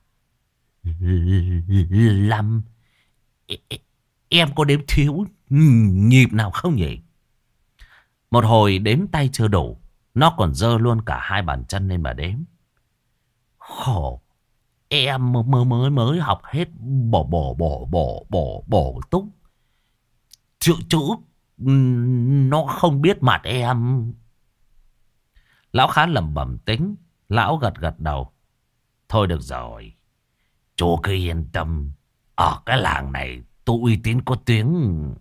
[SPEAKER 1] năm. Em có đếm thiếu nhịp nào không nhỉ? Một hồi đếm tay chưa đủ, nó còn giơ luôn cả hai bàn chân lên mà đếm. Khổ, em mới mới mới học hết bổ bổ bổ bổ bổ bổ túc. Chữ chữ nó không biết mặt em. Lão Khá lẩm bẩm tính. Lão gật gật đầu. Thôi được rồi, chú cứ yên tâm, ở cái làng này tôi uy tín có tiếng.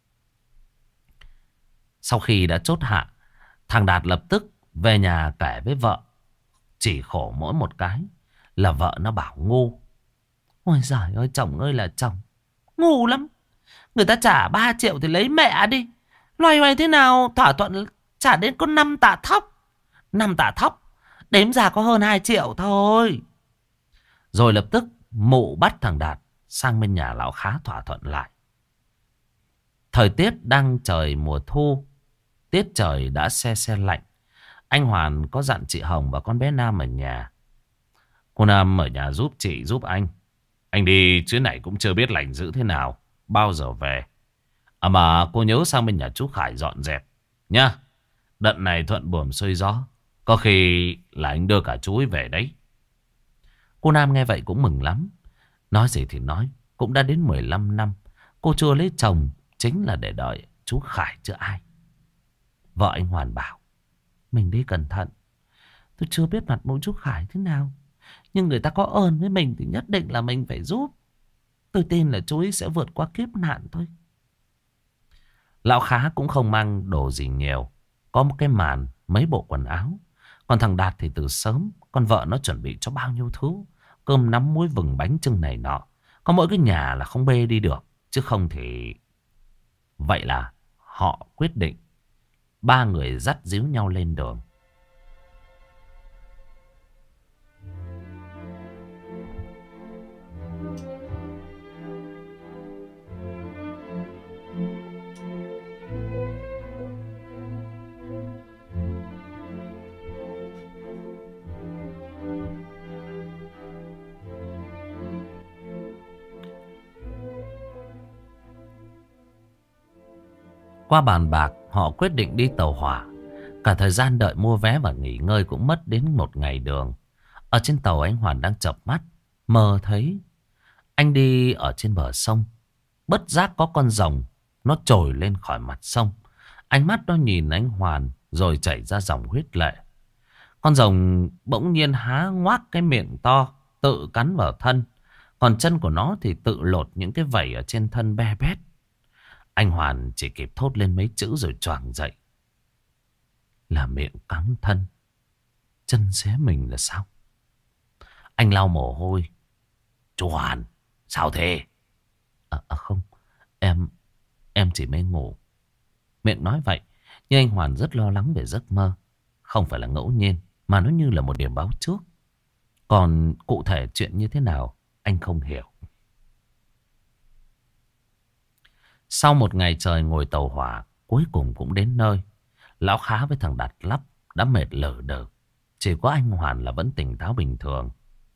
[SPEAKER 1] Sau khi đã chốt hạ, thằng Đạt lập tức về nhà kể với vợ. Chỉ khổ mỗi một cái là vợ nó bảo ngu. Ôi giời ơi, chồng ơi là chồng, ngu lắm. Người ta trả ba triệu thì lấy mẹ đi. Loay hoay thế nào thỏa thuận trả đến có năm tạ thóc. Năm tạ thóc đếm ra có hơn hai triệu thôi. Rồi lập tức mụ bắt thằng Đạt sang bên nhà lão Khá thỏa thuận lại. Thời tiết đang trời mùa thu, tiết trời đã se se lạnh. Anh Hoàn có dặn chị Hồng và con bé Nam ở nhà. Cô Nam ở nhà giúp chị giúp anh. Anh đi chuyến này cũng chưa biết lành dữ thế nào, bao giờ về. À mà cô nhớ sang bên nhà chú Khải dọn dẹp nhá. Đợt này thuận buồm xuôi gió, có khi là anh đưa cả chú ấy về đấy. Cô Nam nghe vậy cũng mừng lắm. Nói gì thì nói, cũng đã đến mười lăm năm cô chưa lấy chồng, chính là để đợi chú Khải chứ ai. Vợ anh Hoàn bảo: mình đi cẩn thận. Tôi chưa biết mặt mũi chú Khải thế nào, nhưng người ta có ơn với mình thì nhất định là mình phải giúp. Tôi tin là chú ấy sẽ vượt qua kiếp nạn thôi. Lão Khá cũng không mang đồ gì nhiều, có một cái màn, mấy bộ quần áo. Còn thằng Đạt thì từ sớm con vợ nó chuẩn bị cho bao nhiêu thứ, cơm nắm muối vừng bánh chưng này nọ. Có mỗi cái nhà là không bê đi được, chứ không thì... Vậy là họ quyết định ba người dắt díu nhau lên đường. Qua bàn bạc, họ quyết định đi tàu hỏa. Cả thời gian đợi mua vé và nghỉ ngơi cũng mất đến một ngày đường. Ở trên tàu anh Hoàn đang chợp mắt, mơ thấy anh đi ở trên bờ sông. Bất giác có con rồng nó trồi lên khỏi mặt sông. Ánh mắt nó nhìn anh Hoàn rồi chảy ra dòng huyết lệ. Con rồng bỗng nhiên há ngoác cái miệng to, tự cắn vào thân. Còn chân của nó thì tự lột những cái vảy ở trên thân be bét. Anh Hoàn chỉ kịp thốt lên mấy chữ rồi choàng dậy. Là miệng cắn thân, chân xé mình là sao? Anh lau mồ hôi. Chú Hoàn, sao thế? À, à không, em em chỉ mê ngủ. Miệng nói vậy, nhưng anh Hoàn rất lo lắng về giấc mơ. Không phải là ngẫu nhiên, mà nó như là một điểm báo trước. Còn cụ thể chuyện như thế nào, anh không hiểu. Sau một ngày trời ngồi tàu hỏa, cuối cùng cũng đến nơi. Lão Khá với thằng Đạt Lắp đã mệt lờ đờ. Chỉ có anh Hoàn là vẫn tỉnh táo bình thường.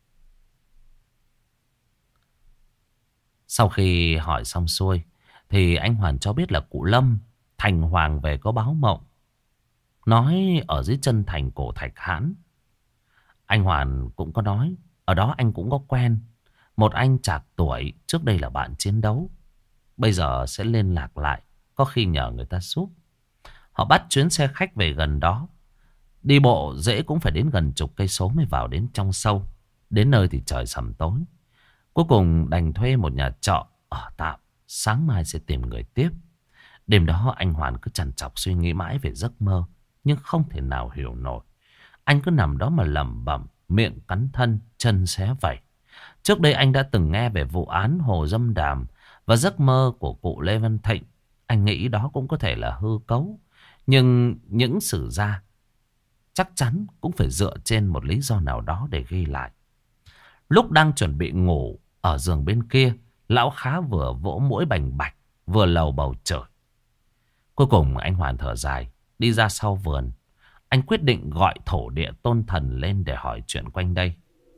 [SPEAKER 1] Sau khi hỏi xong xuôi, thì anh Hoàn cho biết là cụ Lâm, thành hoàng về có báo mộng. Nói ở dưới chân thành cổ Thạch Hãn. Anh Hoàn cũng có nói, ở đó anh cũng có quen một anh chạc tuổi, trước đây là bạn chiến đấu. Bây giờ sẽ liên lạc lại, có khi nhờ người ta giúp. Họ bắt chuyến xe khách về gần đó. Đi bộ dễ cũng phải đến gần chục cây số mới vào đến trong sâu. Đến nơi thì trời sầm tối. Cuối cùng đành thuê một nhà trọ ở tạm. Sáng mai sẽ tìm người tiếp. Đêm đó anh Hoàn cứ trằn trọc suy nghĩ mãi về giấc mơ, nhưng không thể nào hiểu nổi. Anh cứ nằm đó mà lẩm bẩm, miệng cắn thân, chân xé vảy. Trước đây anh đã từng nghe về vụ án Hồ Dâm Đàm và giấc mơ của cụ Lê Văn Thịnh. Anh nghĩ đó cũng có thể là hư cấu. Nhưng những sử gia chắc chắn cũng phải dựa trên một lý do nào đó để ghi lại. Lúc đang chuẩn bị ngủ ở giường bên kia, Lão Khá vừa vỗ mũi bành bạch, vừa lầu bầu trời. Cuối cùng anh Hoàn thở dài, đi ra sau vườn. Anh quyết định gọi thổ địa tôn thần lên để hỏi chuyện quanh đây.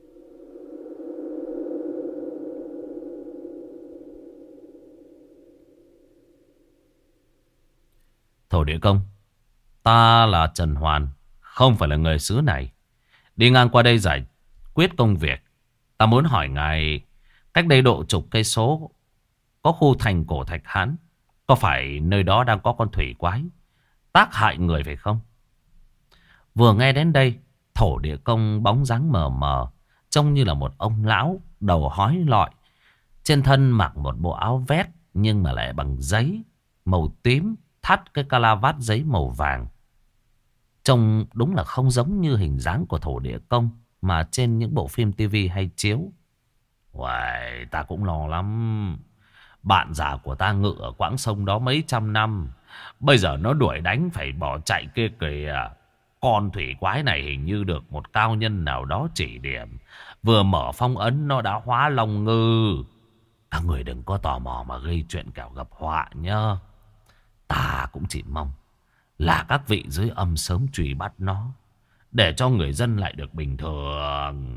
[SPEAKER 1] Thổ địa công, ta là Trần Hoàn, không phải là người xứ này. Đi ngang qua đây giải quyết công việc. Ta muốn hỏi ngài, cách đây độ chục cây số có khu thành cổ Thạch Hãn. Có phải nơi đó đang có con thủy quái tác hại người phải không? Vừa nghe đến đây, thổ địa công bóng dáng mờ mờ, trông như là một ông lão đầu hói lọi. Trên thân mặc một bộ áo vest nhưng mà lại bằng giấy màu tím, thắt cái cala vát giấy màu vàng. Trông đúng là không giống như hình dáng của thổ địa công mà trên những bộ phim tivi hay chiếu. Uầy, ta cũng lo lắm. Bạn già của ta ngự ở quãng sông đó mấy trăm năm, bây giờ nó đuổi đánh phải bỏ chạy kia kìa. Con thủy quái này hình như được một cao nhân nào đó chỉ điểm. Vừa mở phong ấn nó đã hóa long ngư. Các người đừng có tò mò mà gây chuyện kẻo gặp họa nhá. Ta cũng chỉ mong là các vị dưới âm sớm truy bắt nó, để cho người dân lại được bình thường.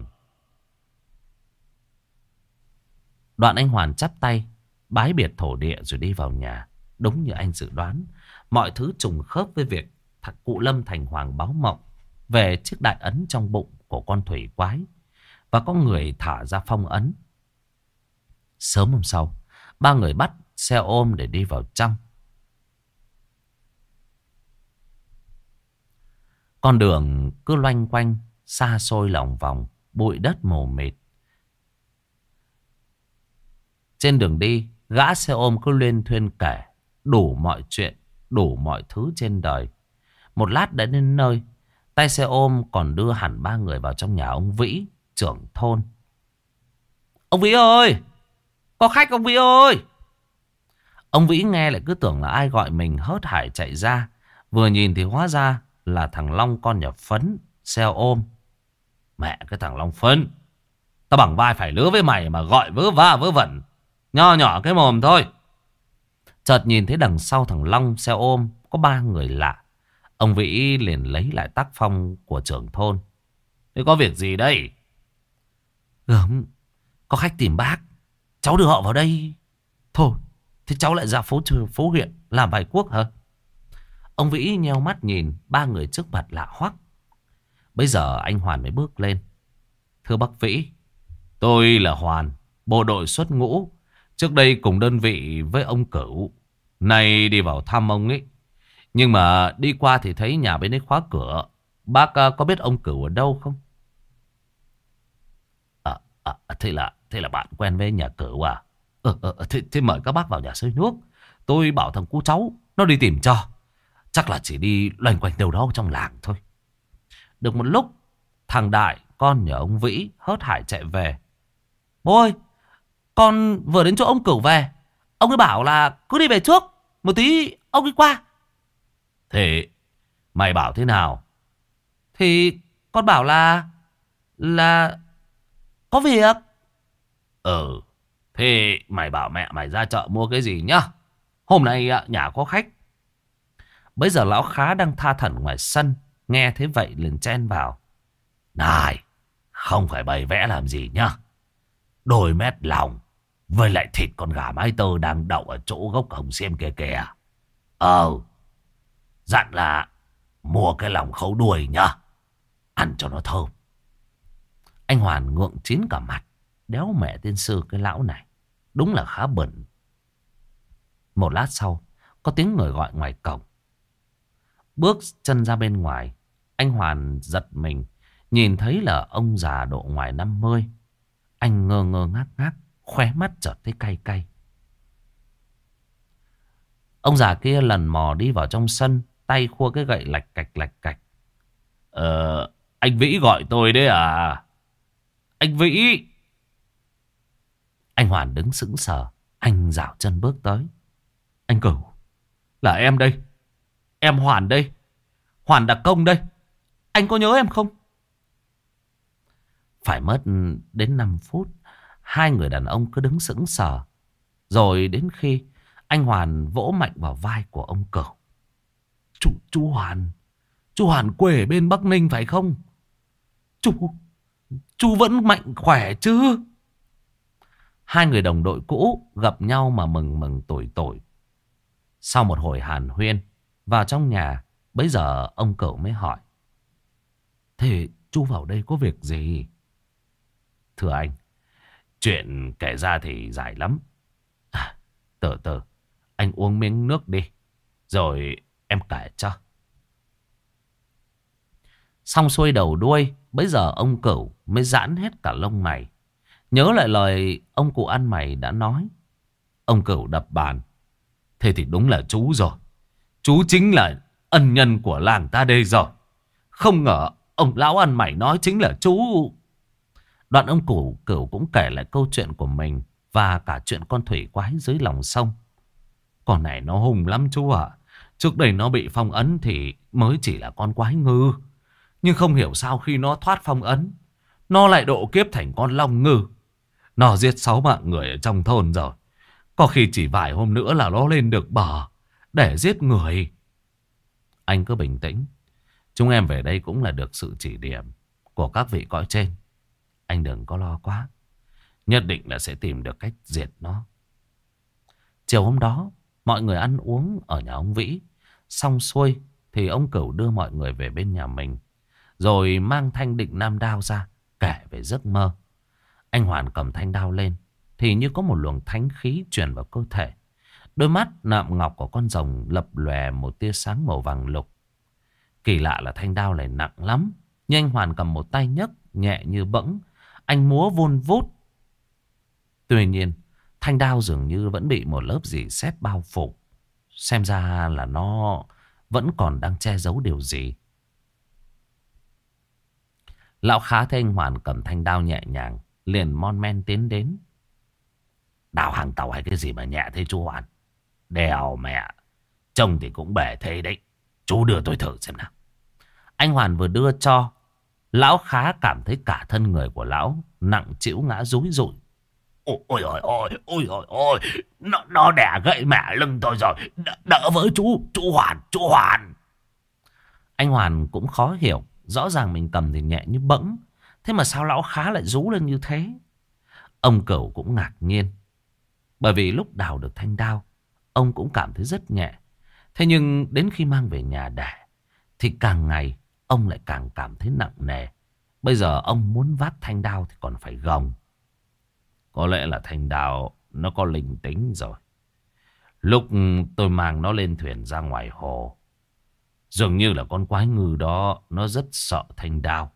[SPEAKER 1] Đoạn anh Hoàn chắp tay bái biệt thổ địa rồi đi vào nhà. Đúng như anh dự đoán, mọi thứ trùng khớp với việc cụ Lâm thành hoàng báo mộng về chiếc đại ấn trong bụng của con thủy quái, và có người thả ra phong ấn. Sớm hôm sau, ba người bắt xe ôm để đi vào trong. Con đường cứ loanh quanh, xa xôi lòng vòng, bụi đất mù mịt. Trên đường đi, gã xe ôm cứ luyên thuyên kể đủ mọi chuyện, đủ mọi thứ trên đời. Một lát đã đến nơi, tay xe ôm còn đưa hẳn ba người vào trong nhà ông Vĩ, trưởng thôn. Ông Vĩ ơi! Có khách ông Vĩ ơi! Ông Vĩ nghe lại cứ tưởng là ai gọi mình, hớt hải chạy ra. Vừa nhìn thì hóa ra là thằng Long con nhà Phấn, xe ôm. Mẹ cái thằng Long Phấn, tao bằng vai phải lứa với mày mà gọi vớ va vớ vẩn. Nho nhỏ cái mồm thôi. Chợt nhìn thấy đằng sau thằng Long xe ôm có ba người lạ. Ông Vĩ liền lấy lại tác phong của trưởng thôn. Thế có việc gì đây? Gớm, có khách tìm bác, cháu đưa họ vào đây. Thôi, thế cháu lại ra phố phố huyện làm vài cuốc hả? Ông Vĩ nheo mắt nhìn ba người trước mặt lạ hoắc. Bây giờ anh Hoàn mới bước lên. Thưa bác Vĩ, tôi là Hoàn, bộ đội xuất ngũ. Trước đây cùng đơn vị với ông Cửu. Nay đi vào thăm ông ấy. Nhưng mà đi qua thì thấy nhà bên ấy khóa cửa. Bác uh, có biết ông Cửu ở đâu không? À, à, thế là thế là bạn quen với nhà Cửu à? Ừ, ừ, thế, thế mời các bác vào nhà xơi nước. Tôi bảo thằng cu cháu nó đi tìm cho. Chắc là chỉ đi loanh quanh đâu đó trong làng thôi. Được một lúc, thằng Đại, con nhà ông Vĩ, hớt hải chạy về. Bố ơi, con vừa đến chỗ ông Cửu về. Ông ấy bảo là cứ đi về trước, một tí ông đi qua. Thế mày bảo thế nào? Thì con bảo là Là có việc. Ừ, thế mày bảo mẹ mày ra chợ mua cái gì nhá. Hôm nay nhà có khách. Bây giờ lão Khá đang tha thẩn ngoài sân, nghe thế vậy liền chen vào. Này, không phải bày vẽ làm gì nhá. Đôi mét lòng với lại thịt con gà mái tơ đang đậu ở chỗ gốc hồng xiêm kia kìa. Ờ, dặn là mua cái lòng khấu đuôi nhá, ăn cho nó thơm. Anh Hoàn ngượng chín cả mặt. Đéo mẹ tiên sư cái lão này, đúng là khá bẩn. Một lát sau, có tiếng người gọi ngoài cổng. Bước chân ra bên ngoài, anh Hoàn giật mình, nhìn thấy là ông già độ ngoài năm mươi. Anh ngơ ngơ ngác ngác, khóe mắt chợt thấy cay cay. Ông già kia lần mò đi vào trong sân, tay khua cái gậy lạch cạch lạch cạch. Ờ, anh Vĩ gọi tôi đấy à? Anh Vĩ! Anh Hoàn đứng sững sờ, anh dạo chân bước tới. Anh Cửu, là em đây. Em Hoàn đây. Hoàn Đặc Công đây. Anh có nhớ em không? Phải mất đến năm phút, hai người đàn ông cứ đứng sững sờ. Rồi đến khi anh Hoàn vỗ mạnh vào vai của ông Cửu. Chú, chú Hoàn, chú Hoàn quê ở bên Bắc Ninh phải không? Chú, chú vẫn mạnh khỏe chứ? Hai người đồng đội cũ gặp nhau mà mừng mừng tủi tủi. Sau một hồi hàn huyên, vào trong nhà, bấy giờ ông Cửu mới hỏi. Thế chú vào đây có việc gì? Thưa anh, chuyện kể ra thì dài lắm. À, từ từ, anh uống miếng nước đi, rồi em kể cho. Xong xuôi đầu đuôi, bấy giờ ông Cửu mới giãn hết cả lông mày. Nhớ lại lời ông cụ ăn mày đã nói. Ông Cửu đập bàn. Thế thì đúng là chú rồi. Chú chính là ân nhân của làng ta đây rồi. Không ngờ ông lão ăn mày nói chính là chú. Đoạn ông Cửu Cửu cũng kể lại câu chuyện của mình và cả chuyện con thủy quái dưới lòng sông. Con này nó hung lắm chú ạ. Trước đây nó bị phong ấn thì mới chỉ là con quái ngư. Nhưng không hiểu sao khi nó thoát phong ấn, nó lại độ kiếp thành con long ngư. Nó giết sáu mạng người ở trong thôn rồi. Có khi chỉ vài hôm nữa là nó lên được bờ để giết người. Anh cứ bình tĩnh. Chúng em về đây cũng là được sự chỉ điểm của các vị cõi trên. Anh đừng có lo quá. Nhất định là sẽ tìm được cách diệt nó. Chiều hôm đó, mọi người ăn uống ở nhà ông Vĩ. Xong xuôi thì ông Cửu đưa mọi người về bên nhà mình, rồi mang thanh định nam đao ra kể về giấc mơ. Anh Hoàn cầm thanh đao lên thì như có một luồng thánh khí truyền vào cơ thể. Đôi mắt nạm ngọc của con rồng lập lòe một tia sáng màu vàng lục. Kỳ lạ là thanh đao này nặng lắm, nhưng anh Hoàn cầm một tay nhấc nhẹ như bẫng. Anh múa vun vút. Tuy nhiên thanh đao dường như vẫn bị một lớp gì sét bao phủ. Xem ra là nó vẫn còn đang che giấu điều gì. Lão Khá thấy anh Hoàn cầm thanh đao nhẹ nhàng, liền mon men tiến đến. Đào hàng tàu hay cái gì mà nhẹ thế chú Hoàn? Đèo mẹ, trông thì cũng bể thế đấy. Chú đưa tôi thử xem nào. Anh Hoàn vừa đưa cho, lão Khá cảm thấy cả thân người của lão nặng trĩu ngã rúi rụi. Ôi ôi ôi ôi ôi ôi ôi, nó, nó đè gãy mẹ lưng tôi rồi. Đ, đỡ với chú, chú Hoàn, chú Hoàn. Anh Hoàn cũng khó hiểu. Rõ ràng mình cầm thì nhẹ như bẫng, thế mà sao lão Khá lại rú lên như thế? Ông Cửu cũng ngạc nhiên. Bởi vì lúc đào được thanh đao, ông cũng cảm thấy rất nhẹ. Thế nhưng đến khi mang về nhà để, thì càng ngày ông lại càng cảm thấy nặng nề. Bây giờ ông muốn vác thanh đao thì còn phải gồng. Có lẽ là thanh đao nó có linh tính rồi. Lúc tôi mang nó lên thuyền ra ngoài hồ, dường như là con quái ngư đó nó rất sợ thanh đao.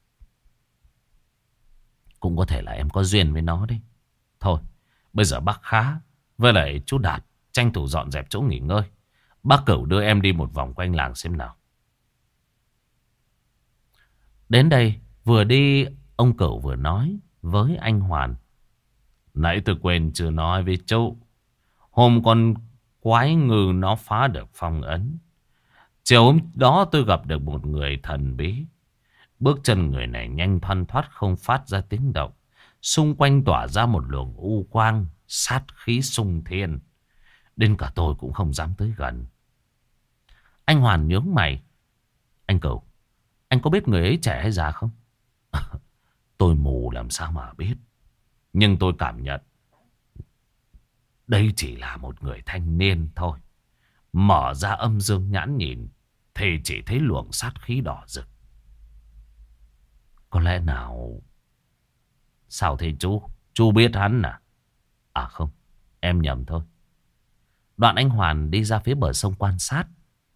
[SPEAKER 1] Cũng có thể là em có duyên với nó đấy. Thôi, bây giờ bác Khá với lại chú Đạt tranh thủ dọn dẹp chỗ nghỉ ngơi. Bác Cửu đưa em đi một vòng quanh làng xem nào. Đến đây, vừa đi, ông Cửu vừa nói với anh Hoàn. Nãy tôi quên chưa nói với chú. Hôm con quái ngư nó phá được phong ấn. Chiều hôm đó tôi gặp được một người thần bí. Bước chân người này nhanh thoăn thoắt, không phát ra tiếng động. Xung quanh tỏa ra một luồng u quang, sát khí sung thiên. Đến cả tôi cũng không dám tới gần. Anh Hoàn nhướng mày. Anh Cửu, anh có biết người ấy trẻ hay già không? Tôi mù làm sao mà biết. Nhưng tôi cảm nhận đây chỉ là một người thanh niên thôi. Mở ra âm dương nhãn nhìn thì chỉ thấy luồng sát khí đỏ rực. Có lẽ nào... Sao thế chú? Chú biết hắn à? À không, em nhầm thôi. Đoạn anh Hoàn đi ra phía bờ sông quan sát.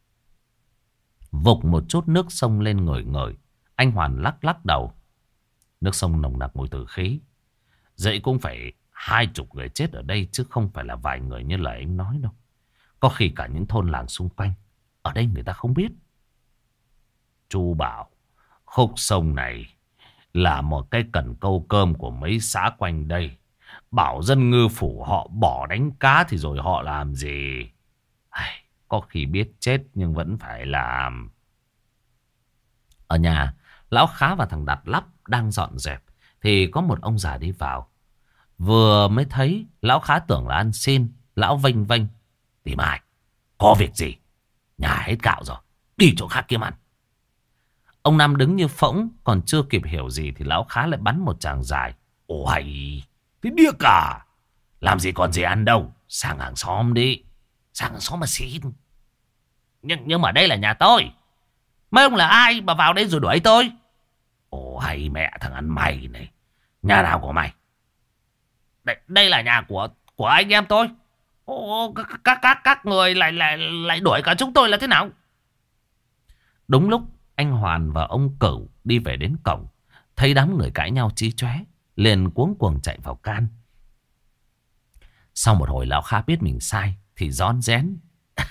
[SPEAKER 1] Vục một chút nước sông lên ngời ngời. Anh Hoàn lắc lắc đầu. Nước sông nồng nặc mùi tử khí. Dẫy cũng phải hai chục người chết ở đây, chứ không phải là vài người như lời anh nói đâu. Có khi cả những thôn làng xung quanh ở đây người ta không biết. Chú bảo khúc sông này là một cái cần câu cơm của mấy xã quanh đây. Bảo dân ngư phủ họ bỏ đánh cá thì rồi họ làm gì? Ai, có khi biết chết nhưng vẫn phải làm. Ở nhà, lão Khá và thằng Đạt Lắp đang dọn dẹp thì có một ông già đi vào. Vừa mới thấy, lão Khá tưởng là ăn xin. Lão vênh vênh. Tìm ai? Có việc gì? Nhà hết gạo rồi, đi chỗ khác kiếm ăn. Ông Năm đứng như phỗng, còn chưa kịp hiểu gì thì lão Khá lại bắn một tràng dài. Ôi, thế điếc à? Làm gì còn gì ăn đâu. Sang hàng xóm đi. Sang hàng xóm mà xin. Nhưng, nhưng mà đây là nhà tôi. Mấy ông là ai mà vào đây rồi đuổi tôi? Ồ hay mẹ thằng ăn mày này. Nhà nào của mày? Đây, đây là nhà của của anh em tôi. Ồ, các, các, các, các người lại, lại, lại đuổi cả chúng tôi là thế nào? Đúng lúc anh Hoàn và ông Cửu đi về đến cổng, thấy đám người cãi nhau chí chóe, liền cuống cuồng chạy vào can. Sau một hồi lão Khá biết mình sai thì rón rén.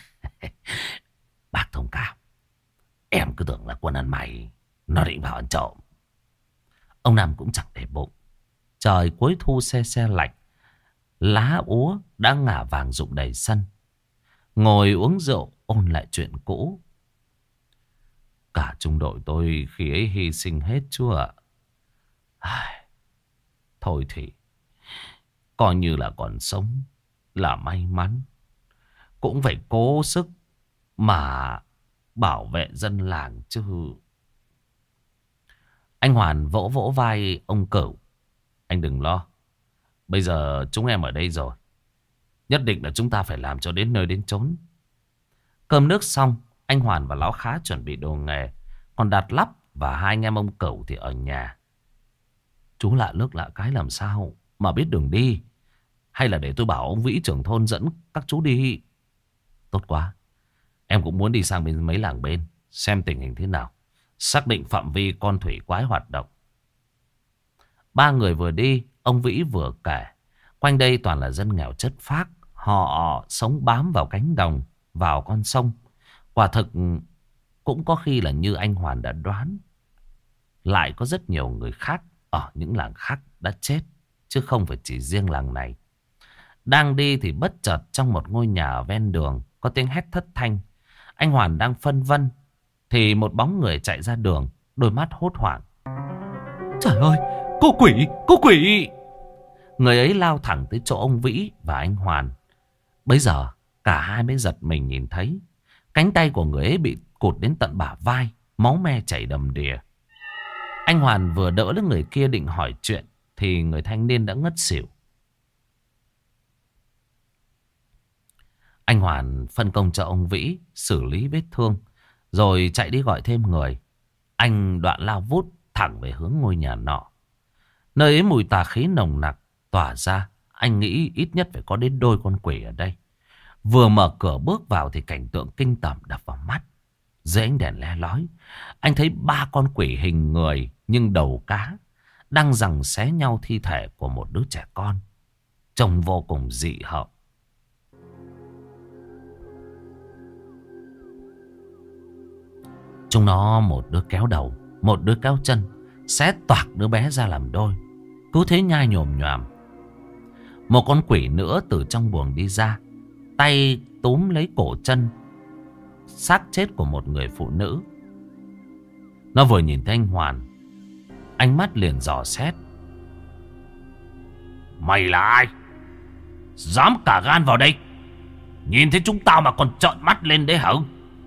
[SPEAKER 1] Bác thông cảm, em cứ tưởng là quân ăn mày nó định vào ăn trộm. Ông Năm cũng chẳng để bụng. Trời cuối thu se se lạnh, lá úa đã ngả vàng rụng đầy sân. Ngồi uống rượu ôn lại chuyện cũ. Cả trung đội tôi khi ấy hy sinh hết chú ạ. Thôi thì coi như là còn sống là may mắn. Cũng phải cố sức mà bảo vệ dân làng chứ. Anh Hoàn vỗ vỗ vai ông Cửu. Anh đừng lo. Bây giờ chúng em ở đây rồi. Nhất định là chúng ta phải làm cho đến nơi đến chốn. Cơm nước xong, anh Hoàn và lão Khá chuẩn bị đồ nghề. Còn Đạt Lắp và hai anh em ông Cửu thì ở nhà. Chú lạ nước lạ cái làm sao mà biết đường đi? Hay là để tôi bảo ông Vĩ trưởng thôn dẫn các chú đi? Tốt quá. Em cũng muốn đi sang bên mấy làng bên, xem tình hình thế nào, xác định phạm vi con thủy quái hoạt động. Ba người vừa đi, ông Vĩ vừa kể. Quanh đây toàn là dân nghèo chất phác. Họ sống bám vào cánh đồng, vào con sông. Quả thực cũng có khi là như anh Hoàn đã đoán. Lại có rất nhiều người khác ở những làng khác đã chết, chứ không phải chỉ riêng làng này. Đang đi thì bất chợt trong một ngôi nhà ở ven đường có tiếng hét thất thanh. Anh Hoàn đang phân vân thì một bóng người chạy ra đường, đôi mắt hốt hoảng. Trời ơi, cô quỷ, cô quỷ! Người ấy lao thẳng tới chỗ ông Vĩ và anh Hoàn. Bây giờ cả hai mới giật mình nhìn thấy cánh tay của người ấy bị cụt đến tận bả vai, máu me chảy đầm đìa. Anh Hoàn vừa đỡ lấy người kia định hỏi chuyện thì người thanh niên đã ngất xỉu. Anh Hoàn phân công cho ông Vĩ xử lý vết thương, rồi chạy đi gọi thêm người. Anh đoạn lao vút thẳng về hướng ngôi nhà nọ. Nơi ấy mùi tà khí nồng nặc tỏa ra. Anh nghĩ ít nhất phải có đến đôi con quỷ ở đây. Vừa mở cửa bước vào thì cảnh tượng kinh tởm đập vào mắt. Dưới ánh đèn le lói, anh thấy ba con quỷ hình người nhưng đầu cá đang giằng xé nhau thi thể của một đứa trẻ con, trông vô cùng dị hợm. Chúng nó một đứa kéo đầu, một đứa kéo chân, xé toạc đứa bé ra làm đôi, cứ thế nhai nhồm nhoàm. Một con quỷ nữa từ trong buồng đi ra, tay túm lấy cổ chân xác chết của một người phụ nữ. Nó vừa nhìn thấy anh Hoàn, ánh mắt liền dò xét. Mày là ai? Dám cả gan vào đây, nhìn thấy chúng tao mà còn trợn mắt lên đấy hả?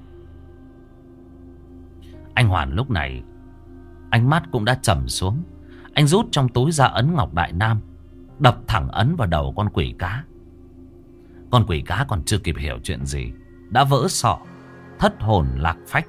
[SPEAKER 1] Anh Hoàn lúc này ánh mắt cũng đã trầm xuống. Anh rút trong túi ra ấn ngọc Đại Nam, đập thẳng ấn vào đầu con quỷ cá. Con quỷ cá còn chưa kịp hiểu chuyện gì đã vỡ sọ, thất hồn lạc phách.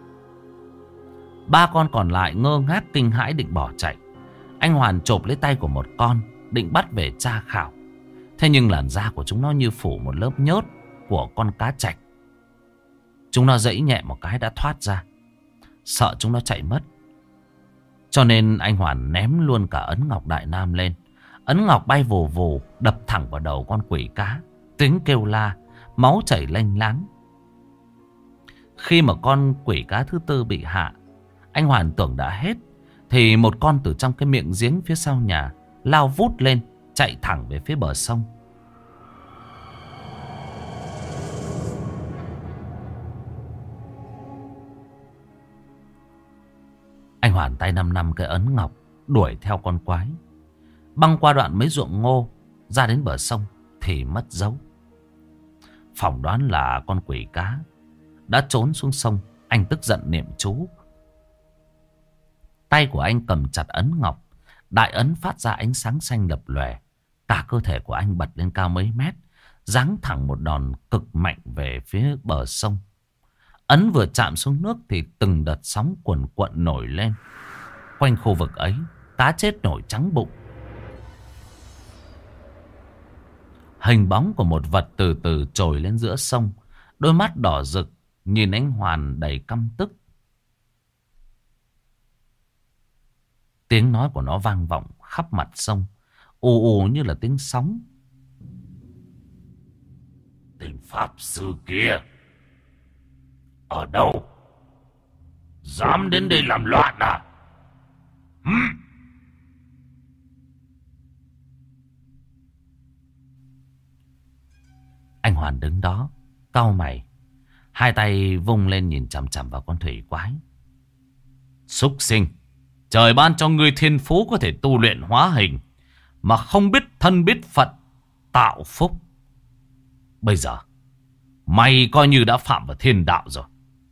[SPEAKER 1] Ba con còn lại ngơ ngác kinh hãi định bỏ chạy. Anh Hoàn chộp lấy tay của một con, định bắt về tra khảo. Thế nhưng làn da của chúng nó như phủ một lớp nhớt của con cá trạch. Chúng nó giãy nhẹ một cái đã thoát ra. Sợ chúng nó chạy mất, cho nên anh Hoàn ném luôn cả ấn ngọc Đại Nam lên. Ấn ngọc bay vù vù đập thẳng vào đầu con quỷ cá. Tiếng kêu la, máu chảy lênh láng. Khi mà con quỷ cá thứ tư bị hạ, anh Hoàn tưởng đã hết, thì một con từ trong cái miệng giếng phía sau nhà lao vút lên, chạy thẳng về phía bờ sông. Anh Hoàn tay năm năm cái ấn ngọc đuổi theo con quái, băng qua đoạn mấy ruộng ngô, ra đến bờ sông thì mất dấu. Phỏng đoán là con quỷ cá đã trốn xuống sông. Anh tức giận niệm chú. Tay của anh cầm chặt ấn ngọc, đại ấn phát ra ánh sáng xanh lập lòe. Cả cơ thể của anh bật lên cao mấy mét, giáng thẳng một đòn cực mạnh về phía bờ sông. Ấn vừa chạm xuống nước thì từng đợt sóng cuồn cuộn nổi lên. Quanh khu vực ấy, cá chết nổi trắng bụng. Hình bóng của một vật từ từ trồi lên giữa sông, đôi mắt đỏ rực nhìn anh Hoàn đầy căm tức. Tiếng nói của nó vang vọng khắp mặt sông, ù ù như là tiếng sóng. Tên pháp sư kia ở đâu? Dám đến đây làm loạn à? Hừm? Anh Hoàn đứng đó cau mày, hai tay vung lên nhìn chằm chằm vào con thủy quái. Súc sinh, trời ban cho ngươi thiên phú có thể tu luyện hóa hình, mà không biết thân biết phận tạo phúc. Bây giờ mày coi như đã phạm vào thiên đạo rồi.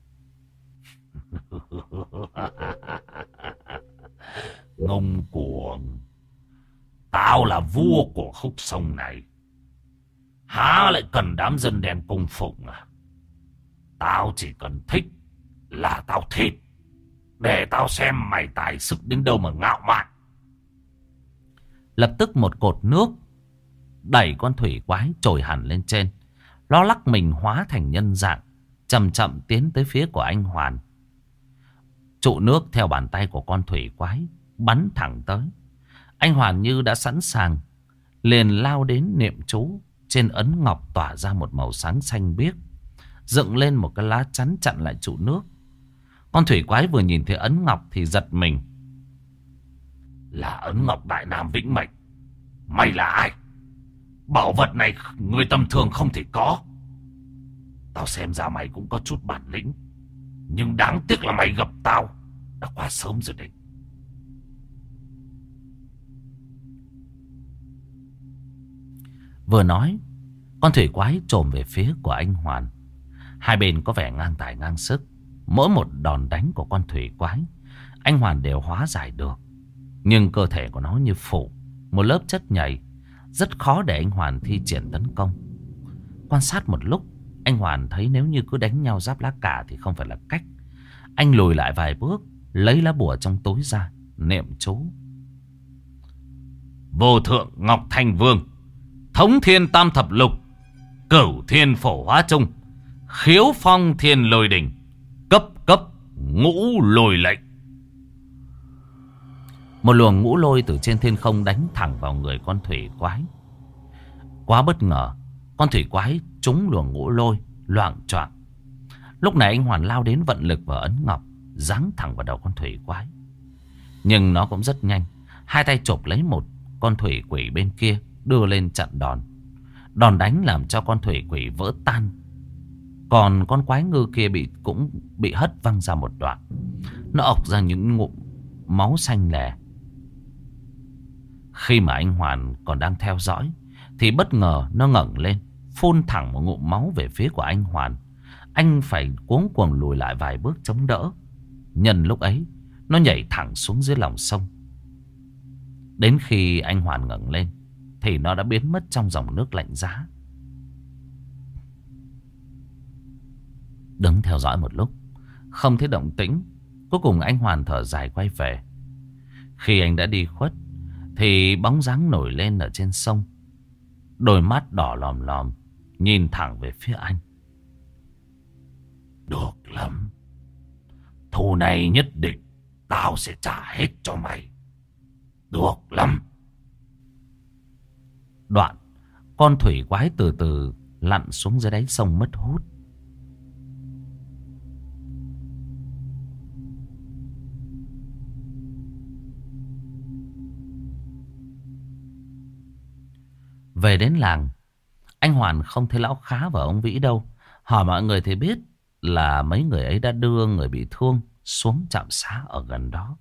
[SPEAKER 1] Ngông cuồng, tao là vua của khúc sông này, há lại cần đám dân đen cung phụng à? Tao chỉ cần thích là tao thịt, để tao xem mày tài sức đến đâu mà ngạo mạn. Lập tức một cột nước đẩy con thủy quái trồi hẳn lên trên. Nó lắc mình hóa thành nhân dạng, chậm chậm tiến tới phía của anh Hoàn. Trụ nước theo bàn tay của con thủy quái bắn thẳng tới. Anh Hoàn như đã sẵn sàng, liền lao đến niệm chú. Trên ấn ngọc tỏa ra một màu sáng xanh biếc, dựng lên một cái lá chắn chặn lại trụ nước. Con thủy quái vừa nhìn thấy ấn ngọc thì giật mình. Là ấn ngọc Đại Nam Vĩnh Mệnh. Mày là ai? Bảo vật này người tầm thường không thể có. Tao xem ra mày cũng có chút bản lĩnh, nhưng đáng tiếc là mày gặp tao đã quá sớm rồi đấy. Vừa nói, con thủy quái chồm về phía của anh Hoàn. Hai bên có vẻ ngang tài ngang sức. Mỗi một đòn đánh của con thủy quái, anh Hoàn đều hóa giải được. Nhưng cơ thể của nó như phủ một lớp chất nhầy, rất khó để anh Hoàn thi triển tấn công. Quan sát một lúc, anh Hoàn thấy nếu như cứ đánh nhau giáp lá cả thì không phải là cách. Anh lùi lại vài bước, lấy lá bùa trong túi ra, niệm chú. Vô thượng Ngọc Thành Vương, thống thiên tam thập lục, cửu thiên phổ hóa trung, khiếu phong thiên lôi đỉnh, cấp cấp ngũ lôi lệnh. Một luồng ngũ lôi từ trên thiên không đánh thẳng vào người con thủy quái. Quá bất ngờ, con thủy quái trúng luồng ngũ lôi, loạng choạng. Lúc này anh Hoàn lao đến vận lực và ấn ngọc, giáng thẳng vào đầu con thủy quái. Nhưng nó cũng rất nhanh, hai tay chộp lấy một con thủy quỷ bên kia, đưa lên chặn đòn. Đòn đánh làm cho con thủy quỷ vỡ tan. Còn con quái ngư kia bị cũng bị hất văng ra một đoạn. Nó ọc ra những ngụm máu xanh lè. Khi mà anh Hoàn còn đang theo dõi thì bất ngờ nó ngẩng lên, phun thẳng một ngụm máu về phía của anh Hoàn. Anh phải cuống cuồng lùi lại vài bước chống đỡ. Nhân lúc ấy, nó nhảy thẳng xuống dưới lòng sông. Đến khi anh Hoàn ngẩng lên thì nó đã biến mất trong dòng nước lạnh giá. Đứng theo dõi một lúc, không thấy động tĩnh. Cuối cùng anh Hoàn thở dài quay về. Khi anh đã đi khuất thì bóng dáng nổi lên ở trên sông. Đôi mắt đỏ lòm lòm, nhìn thẳng về phía anh. Được lắm, thù này nhất định tao sẽ trả hết cho mày. Được lắm. Đoạn, con thủy quái từ từ lặn xuống dưới đáy sông mất hút. Về đến làng, anh Hoàn không thấy lão Khá và ông Vĩ đâu. Hỏi mọi người thì biết là mấy người ấy đã đưa người bị thương xuống trạm xá ở gần đó.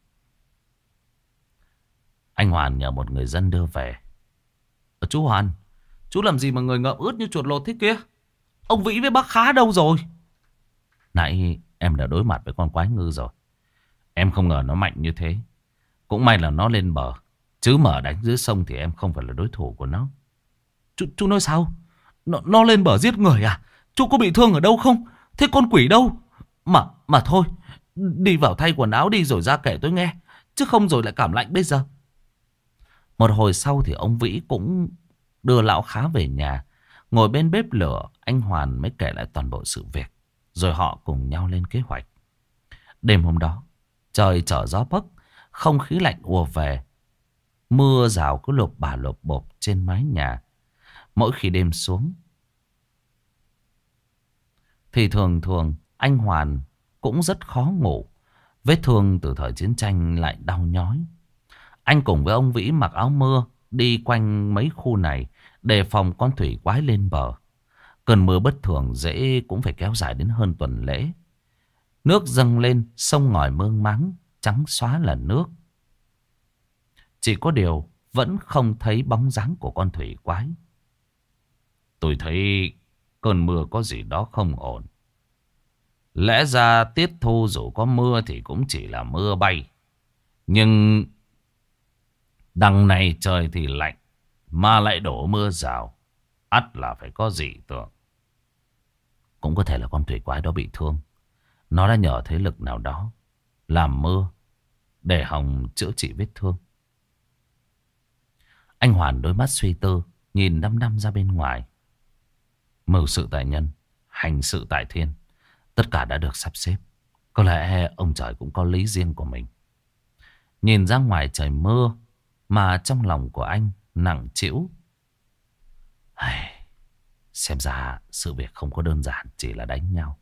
[SPEAKER 1] Anh Hoàn nhờ một người dân đưa về. Ờ, chú Hoàn, chú làm gì mà người ngợm ướt như chuột lột thế kia? Ông Vĩ với bác Khá đâu rồi? Nãy em đã đối mặt với con quái ngư rồi. Em không ngờ nó mạnh như thế. Cũng may là nó lên bờ. Chứ mở đánh dưới sông thì em không phải là đối thủ của nó. Chú, chú nói sao? Nó, nó lên bờ giết người à? Chú có bị thương ở đâu không? Thế con quỷ đâu? Mà, mà thôi, đi vào thay quần áo đi rồi ra kể tôi nghe. Chứ không rồi lại cảm lạnh bây giờ. Một hồi sau thì ông Vĩ cũng đưa lão Khá về nhà. Ngồi bên bếp lửa, anh Hoàn mới kể lại toàn bộ sự việc. Rồi họ cùng nhau lên kế hoạch. Đêm hôm đó, trời trở gió bấc, không khí lạnh ùa về. Mưa rào cứ lộp bà lộp bộp trên mái nhà. Mỗi khi đêm xuống thì thường thường anh Hoàn cũng rất khó ngủ. Vết thương từ thời chiến tranh lại đau nhói. Anh cùng với ông Vĩ mặc áo mưa đi quanh mấy khu này đề phòng con thủy quái lên bờ. Cơn mưa bất thường dễ cũng phải kéo dài đến hơn tuần lễ. Nước dâng lên, sông ngòi mương máng, trắng xóa là nước. Chỉ có điều vẫn không thấy bóng dáng của con thủy quái. Tôi thấy cơn mưa có gì đó không ổn. Lẽ ra tiết thu dù có mưa thì cũng chỉ là mưa bay. Nhưng đằng này trời thì lạnh mà lại đổ mưa rào. Ắt là phải có dị tượng. Cũng có thể là con thủy quái đó bị thương. Nó đã nhờ thế lực nào đó làm mưa để hòng chữa trị vết thương. Anh Hoàn đôi mắt suy tư, nhìn đăm đăm ra bên ngoài. Mưu sự tại nhân, hành sự tại thiên. Tất cả đã được sắp xếp. Có lẽ ông trời cũng có lý riêng của mình. Nhìn ra ngoài trời mưa, mà trong lòng của anh nặng trĩu. Xem ra sự việc không có đơn giản chỉ là đánh nhau.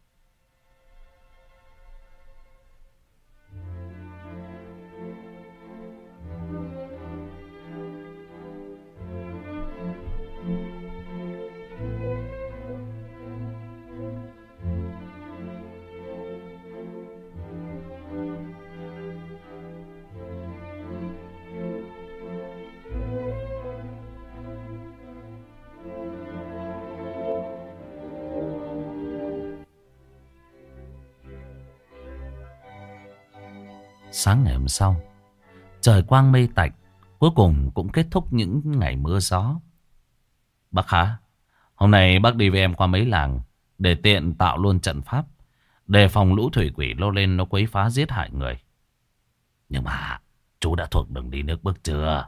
[SPEAKER 1] Sáng ngày hôm sau, trời quang mây tạnh, cuối cùng cũng kết thúc những ngày mưa gió. Bác Khá, hôm nay bác đi với em qua mấy làng để tiện tạo luôn trận pháp, đề phòng lũ thủy quỷ lô lên nó quấy phá giết hại người. Nhưng mà Chú đã thuộc đường đi nước bước chưa?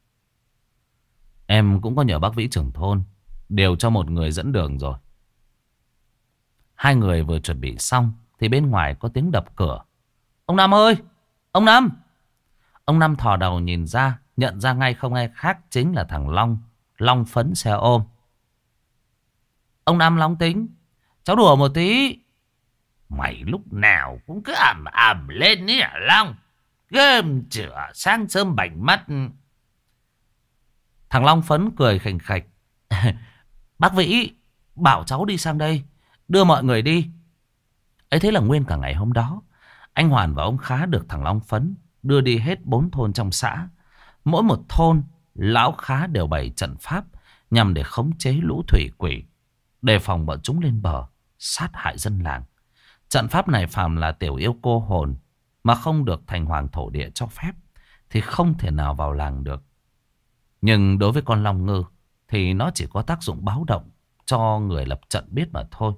[SPEAKER 1] Em cũng có nhờ bác Vĩ trưởng thôn điều cho một người dẫn đường rồi. Hai người vừa chuẩn bị xong thì bên ngoài có tiếng đập cửa. Ông Năm ơi! Ông Năm! Ông Năm thò đầu nhìn ra, nhận ra ngay không ai khác chính là thằng Long. Long Phấn xe ôm. Ông Năm Long tính, cháu đùa một tí. Mày lúc nào cũng cứ ẩm ẩm lên ý hả Long? Gơm chửa sáng sớm bảnh mắt. Thằng Long Phấn cười khành khạch. Bác Vĩ bảo cháu đi sang đây đưa mọi người đi. Ấy thế là nguyên cả ngày hôm đó, anh Hoàn và ông Khá được thằng Long Phấn đưa đi hết bốn thôn trong xã. Mỗi một thôn, lão Khá đều bày trận pháp nhằm để khống chế lũ thủy quỷ, đề phòng bọn chúng lên bờ sát hại dân làng. Trận pháp này phàm là tiểu yêu cô hồn mà không được thành hoàng thổ địa cho phép thì không thể nào vào làng được. Nhưng đối với con Long Ngư thì nó chỉ có tác dụng báo động cho người lập trận biết mà thôi.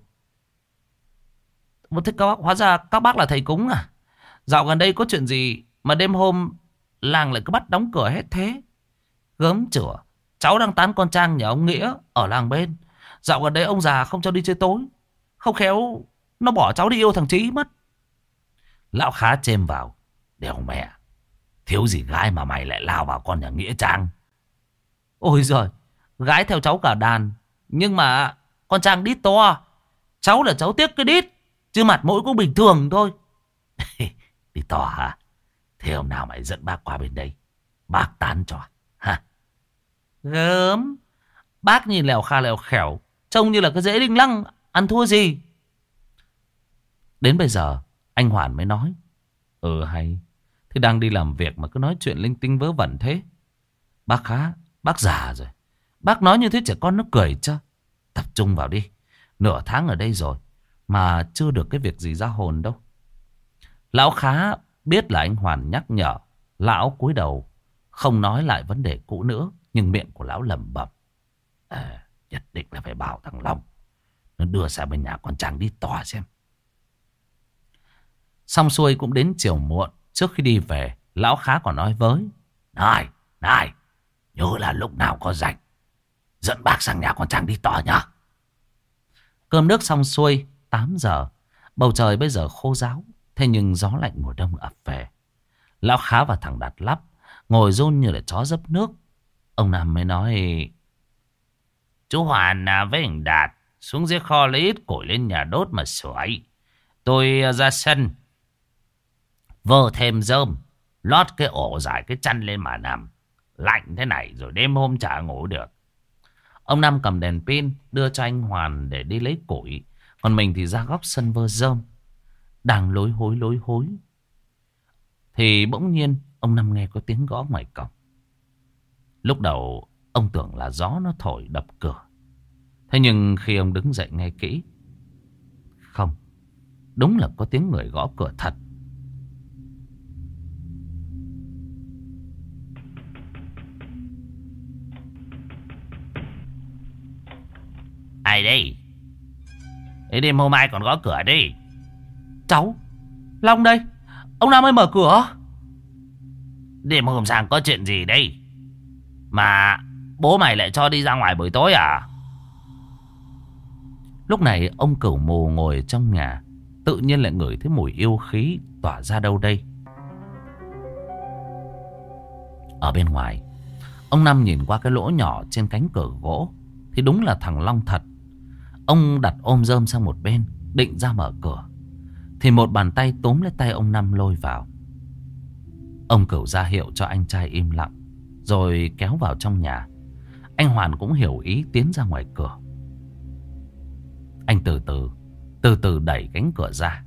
[SPEAKER 1] Thế các bác, hóa ra các bác là thầy cúng à? Dạo gần đây có chuyện gì mà đêm hôm làng lại cứ bắt đóng cửa hết thế? Gớm chửa, cháu đang tán con Trang nhà ông Nghĩa ở làng bên. Dạo gần đây ông già không cho đi chơi tối, không khéo nó bỏ cháu đi yêu thằng Trí mất. Lão Khá chêm vào. Đéo mẹ, thiếu gì gái mà mày lại lao vào con nhà Nghĩa Trang. Ôi giời, gái theo cháu cả đàn. Nhưng mà con Trang đít to, cháu là cháu tiếc cái đít, chứ mặt mũi cũng bình thường thôi. Đi to hả? Thế hôm nào mày dẫn bác qua bên đây, bác tán cho ha? Gớm, bác nhìn lèo kha lèo khẻo, trông như là cái dễ đinh lăng, ăn thua gì. Đến bây giờ anh Hoàn mới nói. Ừ hay, thì đang đi làm việc mà cứ nói chuyện linh tinh vớ vẩn thế. Bác Khá, bác già rồi, bác nói như thế trẻ con nó cười chứ. Tập trung vào đi, nửa tháng ở đây rồi mà chưa được cái việc gì ra hồn đâu. Lão Khá biết là anh Hoàn nhắc nhở, lão cúi đầu không nói lại vấn đề cũ nữa. Nhưng miệng của lão lẩm bẩm. À, nhất định là phải bảo thằng Long nó đưa sang bên nhà con Trang đi tòa xem. Xong xuôi cũng đến chiều muộn. Trước khi đi về, lão Khá còn nói với. Này, này, nhớ là lúc nào có rảnh dẫn bác sang nhà con Trang đi tòa nhá. Cơm nước xong xuôi, tám giờ. Bầu trời bây giờ khô ráo, thế nhưng gió lạnh mùa đông ập về. Lão Khá và thằng Đạt Lắp ngồi run như là chó dấp nước. Ông Năm mới nói. Chú Hoàn với anh Đạt xuống dưới kho lấy ít củi lên nhà đốt mà sưởi. Tôi ra sân vơ thêm rơm, lót cái ổ giải cái chăn lên mà nằm. Lạnh thế này rồi đêm hôm chả ngủ được. Ông Năm cầm đèn pin đưa cho anh Hoàn để đi lấy củi. Còn mình thì ra góc sân vơ rơm. Đang lối hối lối hối thì bỗng nhiên ông Năm nghe có tiếng gõ ngoài cổng. Lúc đầu ông tưởng là gió nó thổi đập cửa. Thế nhưng khi ông đứng dậy nghe kỹ, không, đúng là có tiếng người gõ cửa thật. Ai đây? Thế đêm hôm ai còn gõ cửa đi? Cháu Long đây. Ông Nam ơi mở cửa. Đêm hôm sang có chuyện gì đây mà bố mày lại cho đi ra ngoài buổi tối à? Lúc này ông Cửu Mù ngồi trong nhà, tự nhiên lại ngửi thấy mùi yêu khí tỏa ra đâu đây. Ở bên ngoài, ông Năm nhìn qua cái lỗ nhỏ trên cánh cửa gỗ thì đúng là thằng Long thật. Ông đặt ôm rơm sang một bên, định ra mở cửa thì một bàn tay túm lấy tay ông Năm lôi vào. Ông Cửu ra hiệu cho anh trai im lặng rồi kéo vào trong nhà. Anh Hoàn cũng hiểu ý tiến ra ngoài cửa. Anh từ từ Từ từ đẩy cánh cửa ra.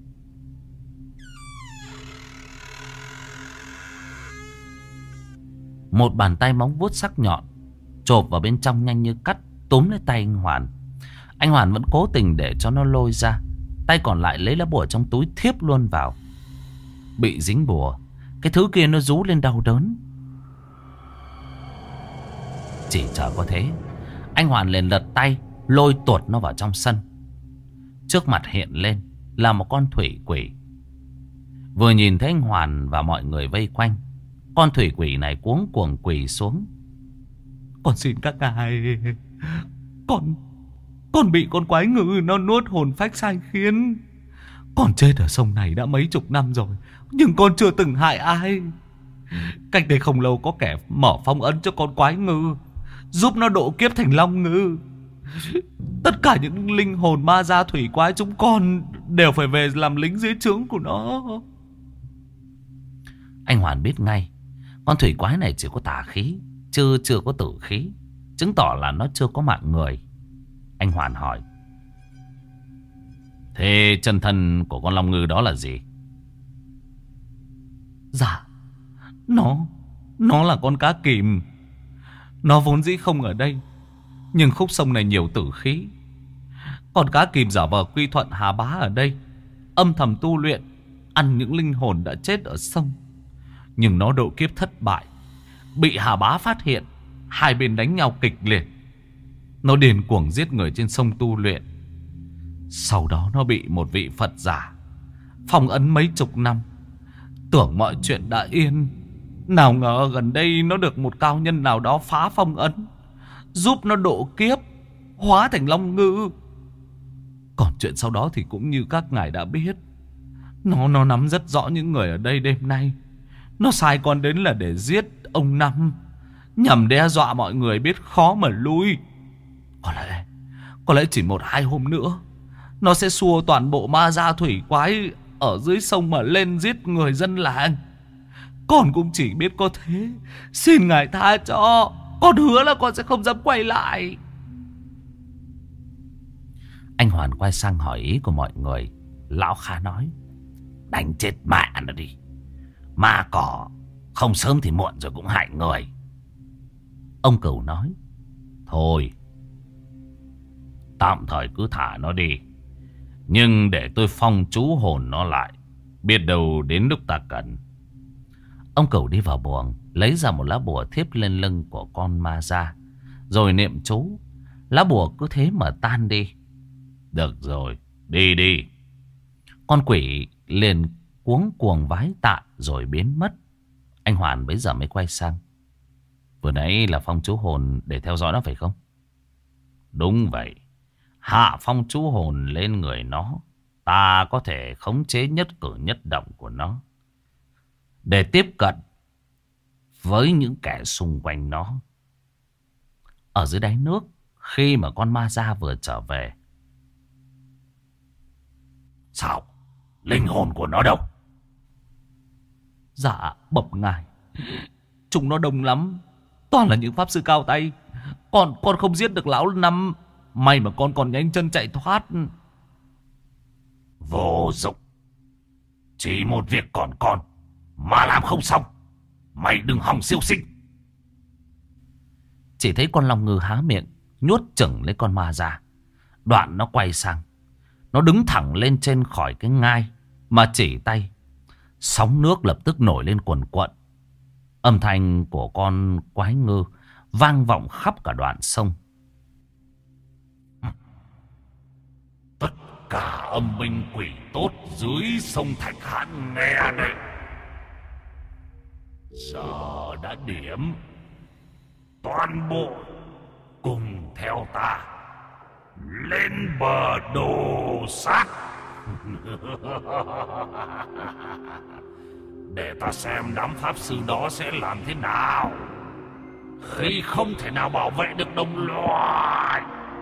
[SPEAKER 1] Một bàn tay móng vuốt sắc nhọn chộp vào bên trong nhanh như cắt, túm lấy tay anh Hoàn. Anh Hoàn vẫn cố tình để cho nó lôi ra. Tay còn lại lấy lá bùa trong túi thiếp luôn vào. Bị dính bùa, cái thứ kia nó rú lên đau đớn. Chỉ chờ có thế, anh Hoàn liền lật tay lôi tuột nó vào trong sân. Trước mặt hiện lên là một con thủy quỷ. Vừa nhìn thấy anh Hoàn và mọi người vây quanh, Con thủy quỷ này cuống cuồng quỳ xuống. Con xin các ngài, Con Con bị con quái ngư nó nuốt hồn phách sai khiến. Con chết ở sông này đã mấy chục năm rồi, nhưng con chưa từng hại ai. Cách đây không lâu có kẻ mở phong ấn cho con quái ngư, giúp nó độ kiếp thành long ngư. Tất cả những linh hồn ma gia thủy quái chúng con đều phải về làm lính dưới trướng của nó. Anh Hoàn biết ngay con thủy quái này chỉ có tà khí, chưa chưa có tử khí, chứng tỏ là nó chưa có mạng người. Anh Hoàn hỏi: thế chân thân của con long ngư đó là gì? Dạ, Nó Nó là con cá kìm. Nó vốn dĩ không ở đây, nhưng khúc sông này nhiều tử khí. Con cá kìm giả vờ quy thuận Hà Bá ở đây, âm thầm tu luyện, ăn những linh hồn đã chết ở sông. Nhưng nó độ kiếp thất bại, bị Hà Bá phát hiện, hai bên đánh nhau kịch liệt. Nó điên cuồng giết người trên sông tu luyện. Sau đó nó bị một vị Phật giả phong ấn mấy chục năm, tưởng mọi chuyện đã yên. Nào ngờ gần đây nó được một cao nhân nào đó phá phong ấn, giúp nó độ kiếp, hóa thành long ngư. Còn chuyện sau đó thì cũng như các ngài đã biết. Nó nó nắm rất rõ những người ở đây đêm nay. Nó sai con đến là để giết ông Năm, nhằm đe dọa mọi người biết khó mà lui. Có lẽ Có lẽ chỉ một hai hôm nữa, nó sẽ xua toàn bộ ma gia thủy quái ở dưới sông mà lên giết người dân làng. Con cũng chỉ biết có thế. Xin ngài tha cho. Con hứa là con sẽ không dám quay lại. Anh Hoàn quay sang hỏi ý của mọi người. Lão Kha nói: đánh chết mẹ nó đi. Ma cỏ không sớm thì muộn rồi cũng hại người. Ông Cửu nói: thôi, tạm thời cứ thả nó đi, nhưng để tôi phong chú hồn nó lại, biết đâu đến lúc ta cần. Ông Cửu đi vào buồng, lấy ra một lá bùa thiếp lên lưng của con ma da, rồi niệm chú. Lá bùa cứ thế mà tan đi. Được rồi, đi đi. Con quỷ liền cuống cuồng vái tạ rồi biến mất. Anh Hoàn bấy giờ mới quay sang: vừa nãy là phong chú hồn để theo dõi nó phải không? Đúng vậy. Hạ phong chú hồn lên người nó, ta có thể khống chế nhất cử nhất động của nó, để tiếp cận với những kẻ xung quanh nó. Ở dưới đáy nước, khi mà con ma da vừa trở về: sao? Linh hồn của nó đâu? Dạ bẩm ngài, chúng nó đông lắm, toàn là những pháp sư cao tay. Con con không giết được lão Năm. May mà con còn nhanh chân chạy thoát. Vô dụng. Chỉ một việc còn con mà làm không xong. Mày đừng hòng siêu sinh. Chỉ thấy con long ngư há miệng nhốt chừng lấy con ma ra. Đoạn nó quay sang, nó đứng thẳng lên trên khỏi cái ngai mà chỉ tay. Sóng nước lập tức nổi lên cuồn cuộn. Âm thanh của con quái ngư vang vọng khắp cả đoạn sông. Tất cả âm binh quỷ tốt dưới sông Thạch Hãn nghe đây. Giờ đã điểm, toàn bộ cùng theo ta lên bờ đồ sát. Để ta xem đám pháp sư đó sẽ làm thế nào khi không thể nào bảo vệ được đồng loại.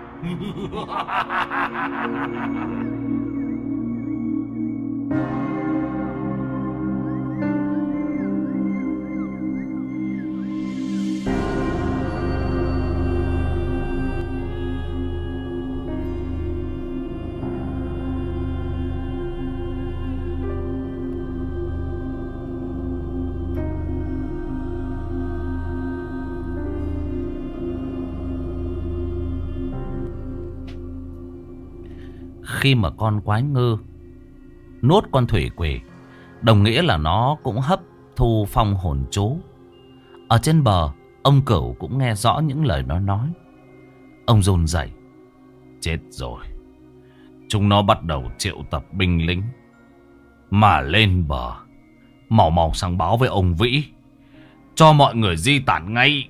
[SPEAKER 1] Khi mà con quái ngư nuốt con thủy quỷ, đồng nghĩa là nó cũng hấp thu phong hồn chú. Ở trên bờ, ông Cửu cũng nghe rõ những lời nó nói. Ông run rẩy. Chết rồi. Chúng nó bắt đầu triệu tập binh lính mà lên bờ, mau mau sang báo với ông Vĩ. cho mọi người di tản ngay.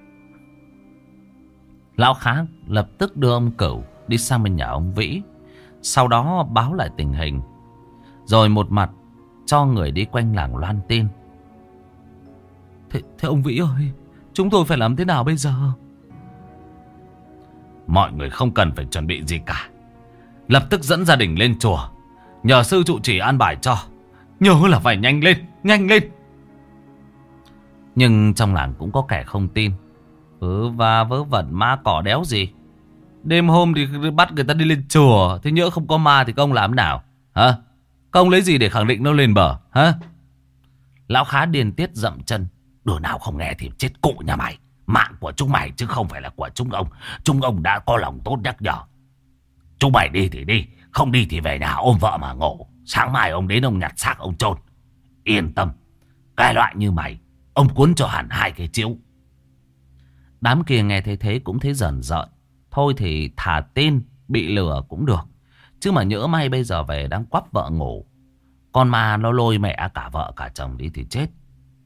[SPEAKER 1] Lão Khá lập tức đưa ông Cửu đi sang bên nhà ông Vĩ, sau đó báo lại tình hình, rồi một mặt cho người đi quanh làng loan tin. Thế, thế ông Vĩ ơi, chúng tôi phải làm thế nào bây giờ? Mọi người không cần phải chuẩn bị gì cả. Lập tức dẫn gia đình lên chùa, nhờ sư trụ trì an bài cho. Nhớ là phải nhanh lên, nhanh lên. Nhưng trong làng cũng có kẻ không tin. Ừ, và vớ vẩn ma cỏ đéo gì. Đêm hôm thì bắt người ta đi lên chùa, thế nhỡ không có ma thì công làm nào? Hả? Công lấy gì để khẳng định nó lên bờ? Hả? Lão Khá điên tiết dậm chân. Đứa nào không nghe thì chết cụ nhà mày. Mạng của chúng mày chứ không phải là của chúng ông. Chúng ông đã có lòng tốt nhắc nhở. Chúng mày đi thì đi, không đi thì về nhà ôm vợ mà ngủ. Sáng mai ông đến ông nhặt xác ông chôn. Yên tâm, cái loại như mày ông cuốn cho hẳn hai cái chiếu. Đám kia nghe thấy thế cũng thấy dần dợn. Thôi thì thà tin bị lừa cũng được, chứ mà nhỡ may bây giờ về đang quắp vợ ngủ, con ma nó lôi mẹ cả vợ cả chồng đi thì chết.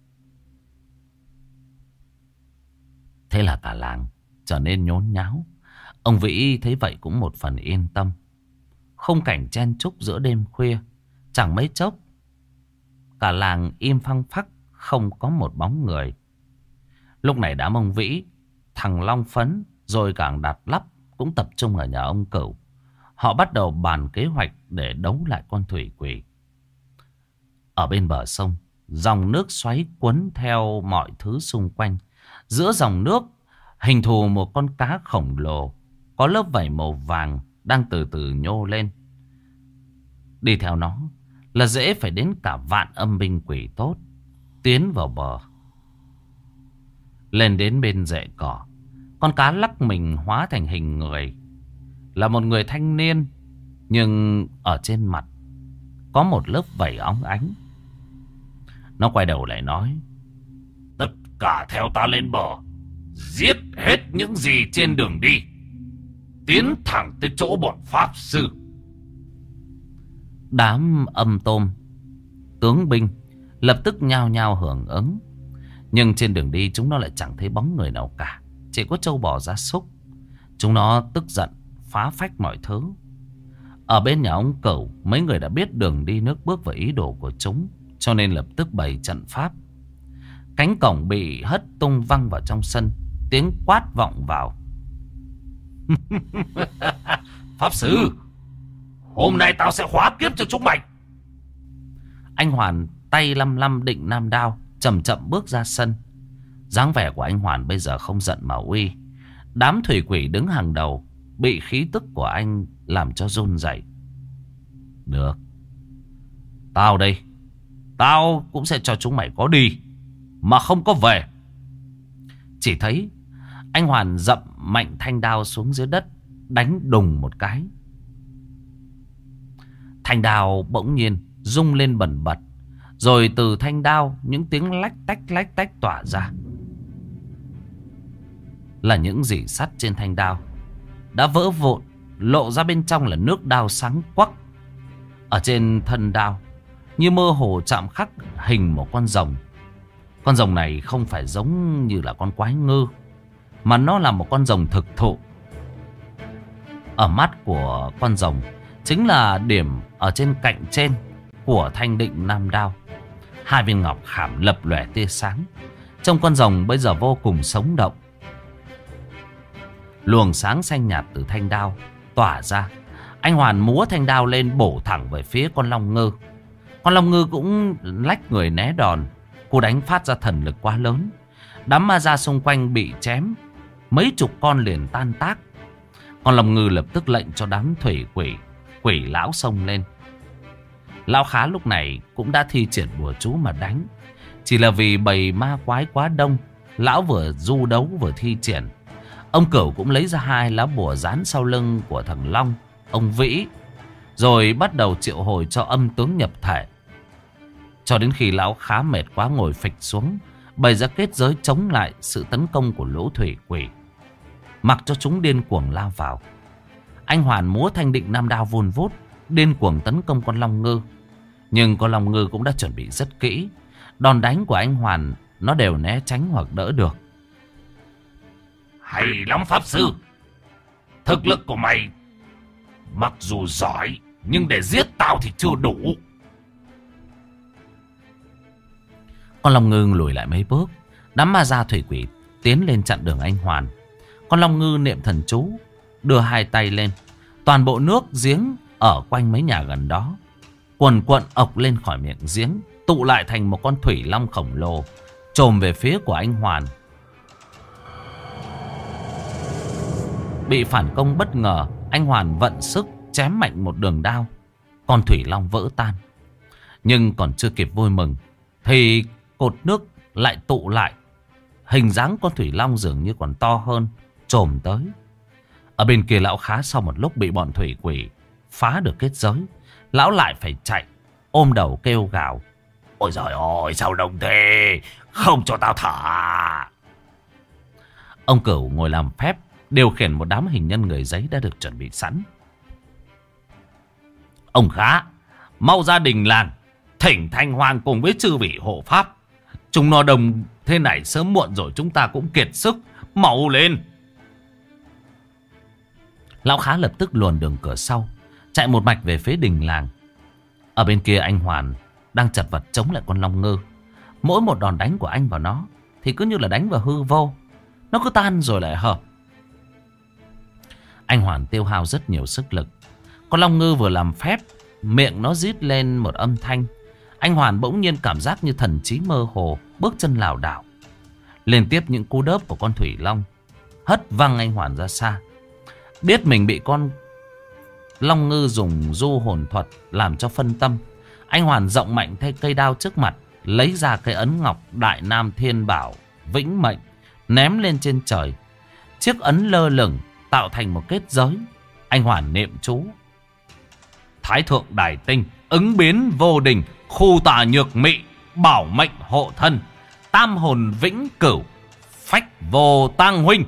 [SPEAKER 1] Thế là cả làng trở nên nhốn nháo. Ông Vĩ thấy vậy cũng một phần yên tâm. Khung cảnh chen chúc giữa đêm khuya, chẳng mấy chốc cả làng im phăng phắc, không có một bóng người. Lúc này đám ông Vĩ, thằng Long Phấn, rồi cả Đạt Lắp cũng tập trung ở nhà ông Cửu. Họ bắt đầu bàn kế hoạch để đấu lại con thủy quỷ. Ở bên bờ sông, dòng nước xoáy cuốn theo mọi thứ xung quanh. Giữa dòng nước hình thù một con cá khổng lồ, có lớp vảy màu vàng đang từ từ nhô lên. Đi theo nó là dễ phải đến cả vạn âm binh quỷ tốt tiến vào bờ. Lên đến bên rễ cỏ, con cá lắc mình hóa thành hình người. Là một người thanh niên, nhưng ở trên mặt có một lớp vảy óng ánh. Nó quay đầu lại nói: tất cả theo ta lên bờ, giết hết những gì trên đường đi, tiến thẳng tới chỗ bọn pháp sư. Đám âm tôm, tướng binh lập tức nhao nhao hưởng ứng. Nhưng trên đường đi chúng nó lại chẳng thấy bóng người nào cả, chỉ có trâu bò gia súc. Chúng nó tức giận phá phách mọi thứ. Ở bên nhà ông Cửu, mấy người đã biết đường đi nước bước và ý đồ của chúng, cho nên lập tức bày trận pháp. Cánh cổng bị hất tung văng vào trong sân, tiếng quát vọng vào: pháp sư, hôm nay tao sẽ hóa kiếp cho chúng mày. Anh Hoàn tay lăm lăm định nam đao, chậm chậm bước ra sân. Dáng vẻ của anh Hoàn bây giờ không giận mà uy. Đám thủy quỷ đứng hàng đầu bị khí tức của anh làm cho run rẩy. Được, tao đây, tao cũng sẽ cho chúng mày có đi mà không có về. Chỉ thấy anh Hoàn dậm mạnh thanh đao xuống dưới đất, đánh đùng một cái. Thanh đao bỗng nhiên rung lên bần bật, rồi từ thanh đao những tiếng lách tách lách tách tỏa ra. Là những rỉ sắt trên thanh đao đã vỡ vụn, lộ ra bên trong là nước đao sáng quắc. Ở trên thân đao như mơ hồ chạm khắc hình một con rồng. Con rồng này không phải giống như là con quái ngư, mà nó là một con rồng thực thụ. Ở mắt của con rồng chính là điểm ở trên cạnh trên của thanh định nam đao. Hai viên ngọc khảm lập lòe tia sáng. Trông con rồng bây giờ vô cùng sống động. Luồng sáng xanh nhạt từ thanh đao tỏa ra. Anh Hoàn múa thanh đao lên bổ thẳng về phía con long ngư. Con long ngư cũng lách người né đòn. Cú đánh phát ra thần lực quá lớn. Đám ma ra xung quanh bị chém, mấy chục con liền tan tác. Con long ngư lập tức lệnh cho đám thủy quỷ, quỷ lão xông lên. Lão Khá lúc này cũng đã thi triển bùa chú mà đánh. Chỉ là vì bầy ma quái quá đông, lão vừa du đấu vừa thi triển. Ông Cửu cũng lấy ra hai lá bùa dán sau lưng của thằng Long, ông Vĩ, rồi bắt đầu triệu hồi cho âm tướng nhập thể. Cho đến khi lão Khá mệt quá ngồi phịch xuống, bày ra kết giới chống lại sự tấn công của lũ thủy quỷ, mặc cho chúng điên cuồng lao vào. Anh Hoàn múa thanh định nam đao vun vút, điên cuồng tấn công con long ngư. Nhưng con long ngư cũng đã chuẩn bị rất kỹ. Đòn đánh của anh Hoàn nó đều né tránh hoặc đỡ được.
[SPEAKER 2] Hay lắm pháp sư. Thực lực của mày mặc dù giỏi, nhưng để giết tao thì chưa đủ.
[SPEAKER 1] Con Long Ngư lùi lại mấy bước. Đám ma gia thủy quỷ tiến lên chặn đường anh Hoàn. Con Long Ngư niệm thần chú, đưa hai tay lên. Toàn bộ nước giếng ở quanh mấy nhà gần đó quần quận ộc lên khỏi miệng giếng, tụ lại thành một con thủy long khổng lồ, chồm về phía của anh Hoàn. Bị phản công bất ngờ, anh Hoàn vận sức chém mạnh một đường đao, con thủy long vỡ tan. Nhưng còn chưa kịp vui mừng thì cột nước lại tụ lại. Hình dáng con thủy long dường như còn to hơn, chồm tới. Ở bên kia lão Khá sau một lúc bị bọn thủy quỷ phá được kết giới, lão lại phải chạy, ôm đầu kêu gào:
[SPEAKER 2] Ôi giời ơi, sao đông thế, không cho tao thở.
[SPEAKER 1] Ông Cửu ngồi làm phép, điều khiển một đám hình nhân người giấy đã được chuẩn bị sẵn.
[SPEAKER 2] Ông Khá, mau ra đình làng, thỉnh Thanh Hoàng cùng với chư vị hộ pháp. Chúng nó đông thế này, sớm muộn rồi chúng ta cũng kiệt sức. Mau lên.
[SPEAKER 1] Lão Khá lập tức luồn đường cửa sau, chạy một mạch về phía đình làng. Ở bên kia anh Hoàn đang chật vật chống lại con Long Ngư. Mỗi một đòn đánh của anh vào nó thì cứ như là đánh vào hư vô, nó cứ tan rồi lại hợp. Anh Hoàn tiêu hao rất nhiều sức lực. Con Long Ngư vừa làm phép, miệng nó rít lên một âm thanh. Anh Hoàn bỗng nhiên cảm giác như thần trí mơ hồ, bước chân lảo đảo. Liên tiếp những cú đớp của con thủy long hất văng anh Hoàn ra xa. Biết mình bị con Long Ngư dùng du hồn thuật làm cho phân tâm, anh Hoàn rộng mạnh thay cây đao trước mặt, lấy ra cây ấn ngọc Đại Nam Thiên Bảo Vĩnh Mệnh, ném lên trên trời. Chiếc ấn lơ lửng tạo thành một kết giới. Anh Hoàn niệm chú:
[SPEAKER 2] Thái thượng đài tinh, ứng biến vô đình, khu tà nhược mị, bảo mệnh hộ thân, tam hồn vĩnh cửu, phách vô tang huynh.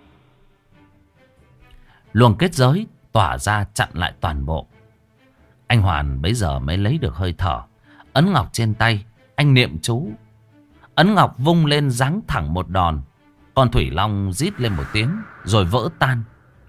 [SPEAKER 1] Luồng kết giới tỏa ra chặn lại toàn bộ. Anh Hoàn bấy giờ mới lấy được hơi thở. Ấn ngọc trên tay, anh niệm chú. Ấn ngọc vung lên giáng thẳng một đòn. Con thủy long rít lên một tiếng rồi vỡ tan.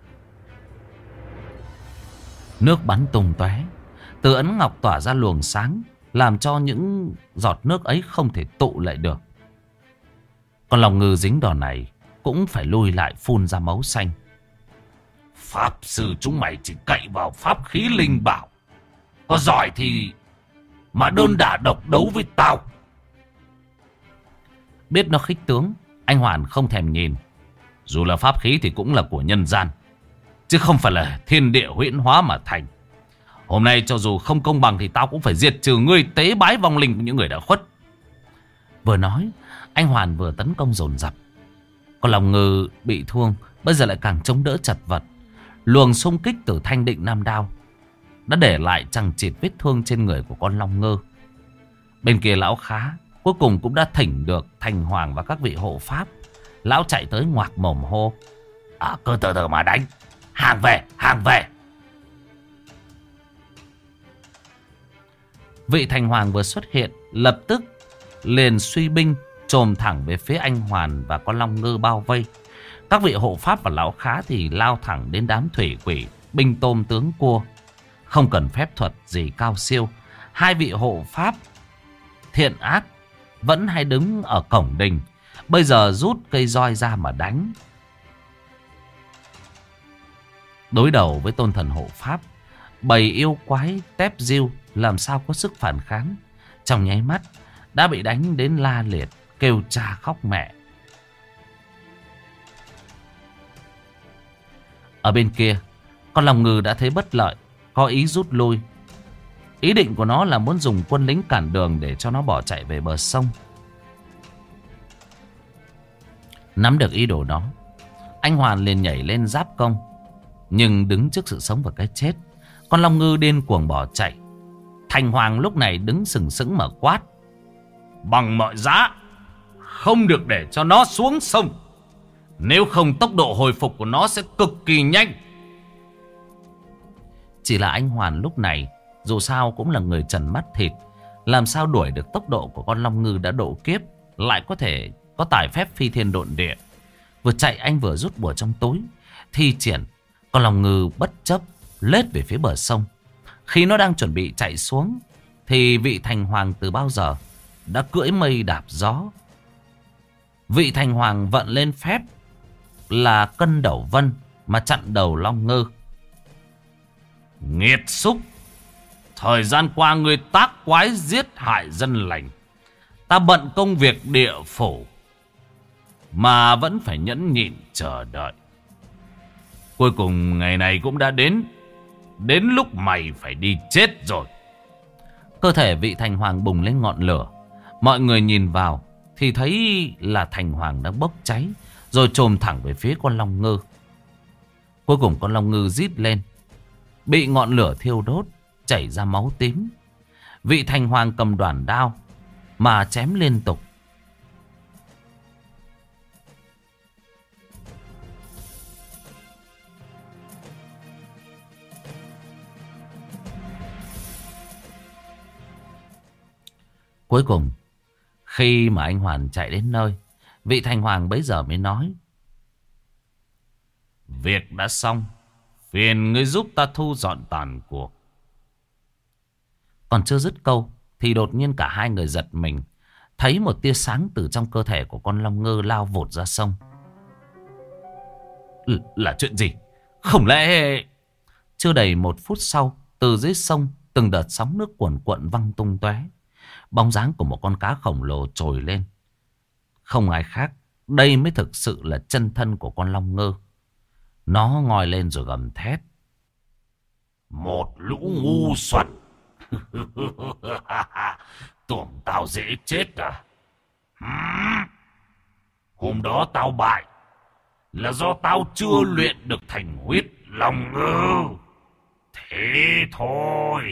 [SPEAKER 1] Nước bắn tung tóe. Từ ấn ngọc tỏa ra luồng sáng, làm cho những giọt nước ấy không thể tụ lại được. Con Long Ngư dính đòn này cũng phải lui lại phun ra máu xanh.
[SPEAKER 2] Pháp sư chúng mày chỉ cậy vào pháp khí linh bảo, có giỏi thì mà đơn đả độc đấu với tao.
[SPEAKER 1] Biết nó khích tướng, anh Hoàn không thèm nhìn.
[SPEAKER 2] Dù là pháp khí thì cũng là của nhân gian, chứ không phải là thiên địa huyễn hóa mà thành. Hôm nay cho dù không công bằng thì tao cũng phải diệt trừ ngươi, tế bái vong linh của những người đã khuất.
[SPEAKER 1] Vừa nói, anh Hoàn vừa tấn công dồn dập. Con Long Ngư bị thương, bây giờ lại càng chống đỡ chật vật. Luồng xung kích từ thanh định nam đao đã để lại chằng chịt vết thương trên người của con Long Ngư. Bên kia lão Khá cuối cùng cũng đã thỉnh được Thành Hoàng và các vị hộ pháp. Lão chạy tới ngoạc mồm hô:
[SPEAKER 2] À, cứ từ từ mà đánh, hàng về, hàng về.
[SPEAKER 1] Vị Thành Hoàng vừa xuất hiện, lập tức liền suy binh chồm thẳng về phía anh Hoàn và con Long Ngư bao vây. Các vị hộ pháp và lão Khá thì lao thẳng đến đám thủy quỷ, binh tôm tướng cua. Không cần phép thuật gì cao siêu, hai vị hộ pháp thiện ác vẫn hay đứng ở cổng đình, bây giờ rút cây roi ra mà đánh. Đối đầu với tôn thần hộ pháp, bầy yêu quái tép diêu làm sao có sức phản kháng. Trong nháy mắt đã bị đánh đến la liệt, kêu cha khóc mẹ. Ở bên kia, con Long Ngư đã thấy bất lợi, có ý rút lui. Ý định của nó là muốn dùng quân lính cản đường để cho nó bỏ chạy về bờ sông. Nắm được ý đồ đó, anh Hoàn liền nhảy lên giáp công. Nhưng đứng trước sự sống và cái chết, con Long Ngư điên cuồng bỏ chạy. Thành Hoàng lúc này đứng sừng sững mà quát:
[SPEAKER 2] Bằng mọi giá không được để cho nó xuống sông, nếu không tốc độ hồi phục của nó sẽ cực kỳ nhanh.
[SPEAKER 1] Chỉ là anh Hoàn lúc này dù sao cũng là người trần mắt thịt, làm sao đuổi được tốc độ của con Long Ngư đã độ kiếp, lại có thể có tài phép phi thiên độn địa. Vừa chạy anh vừa rút bùa trong túi, thi triển. Con Long Ngư bất chấp lết về phía bờ sông. Khi nó đang chuẩn bị chạy xuống thì vị thành hoàng từ bao giờ đã cưỡi mây đạp gió. Vị thành hoàng vận lên phép là cân đầu vân mà chặn đầu Long Ngư. Nghiệt xúc, thời gian qua người tác quái giết hại dân lành. Ta bận công việc địa phủ mà vẫn phải nhẫn nhịn chờ đợi. Cuối cùng ngày này cũng đã đến. Đến lúc mày phải đi chết rồi. Cơ thể vị thành hoàng bùng lên ngọn lửa. Mọi người nhìn vào thì thấy là thành hoàng đang bốc cháy, rồi chồm thẳng về phía con Long Ngư. Cuối cùng con Long Ngư rít lên, bị ngọn lửa thiêu đốt, chảy ra máu tím. Vị thành hoàng cầm đoản đao mà chém liên tục. Cuối cùng, khi mà anh Hoàn chạy đến nơi, vị thành hoàng bấy giờ mới nói: việc đã xong, phiền ngươi giúp ta thu dọn tàn cuộc. Còn chưa dứt câu thì đột nhiên cả hai người giật mình, thấy một tia sáng từ trong cơ thể của con Long Ngư lao vụt ra sông. L là chuyện gì? Không lẽ... Chưa đầy một phút sau, từ dưới sông từng đợt sóng nước cuồn cuộn văng tung tóe. Bóng dáng của một con cá khổng lồ trồi lên. Không ai khác, đây mới thực sự là chân thân của con Long Ngư. Nó ngoi lên rồi gầm thét: một lũ ngu xuẩn! Tưởng tao dễ chết à? Hôm đó tao bại là do tao chưa luyện được thành huyết Long Ngư. Thế thôi.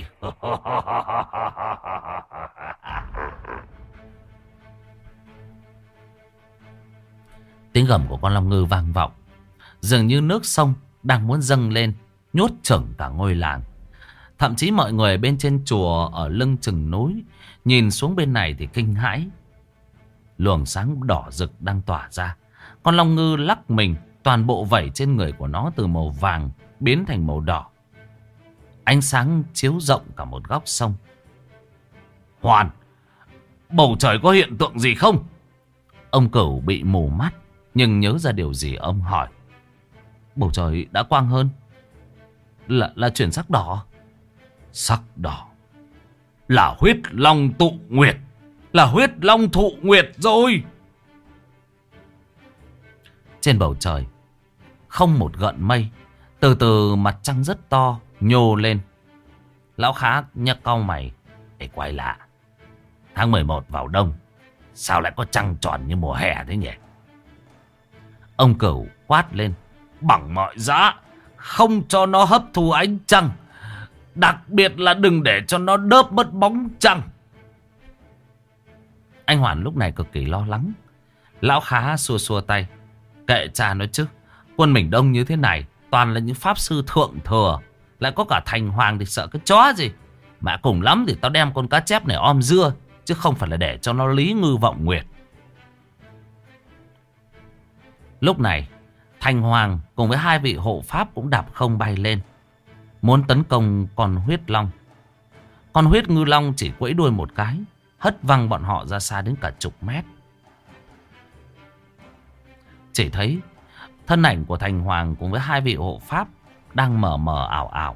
[SPEAKER 1] Tiếng gầm của con Long Ngư vang vọng, dường như nước sông đang muốn dâng lên, nhốt chửng cả ngôi làng. Thậm chí mọi người bên trên chùa ở lưng chừng núi nhìn xuống bên này thì kinh hãi. Luồng sáng đỏ rực đang tỏa ra. Con Long Ngư lắc mình, toàn bộ vảy trên người của nó từ màu vàng biến thành màu đỏ. Ánh sáng chiếu rộng cả một góc sông. Hoàn, bầu trời có hiện tượng gì không? Ông Cửu bị mù mắt, nhưng nhớ ra điều gì ông hỏi. Bầu trời đã quang hơn. Là, là chuyển sắc đỏ. Sắc đỏ là huyết long tụ nguyệt. Là huyết long thụ nguyệt rồi. Trên bầu trời không một gợn mây. Từ từ mặt trăng rất to nhô lên. Lão Khá nhắc cau mày: Ê, quay lạ, tháng mười một vào đông, sao lại có trăng tròn như mùa hè thế nhỉ? Ông Cửu quát lên: bằng mọi giá không cho nó hấp thu ánh trăng, đặc biệt là đừng để cho nó đớp mất bóng trăng. Anh Hoàn lúc này cực kỳ lo lắng. Lão Khá xua xua tay: kệ cha nói chứ, quân mình đông như thế này toàn là những pháp sư thượng thừa, lại có cả thành hoàng thì sợ cái chó gì. Mà cùng lắm thì tao đem con cá chép này om dưa, chứ không phải là để cho nó lý ngư vọng nguyệt. Lúc này thành hoàng cùng với hai vị hộ pháp cũng đạp không bay lên, muốn tấn công con huyết long. Con huyết ngư long chỉ quẫy đuôi một cái, hất văng bọn họ ra xa đến cả chục mét. Chỉ thấy thân ảnh của thành hoàng cùng với hai vị hộ pháp đang mờ mờ ảo ảo.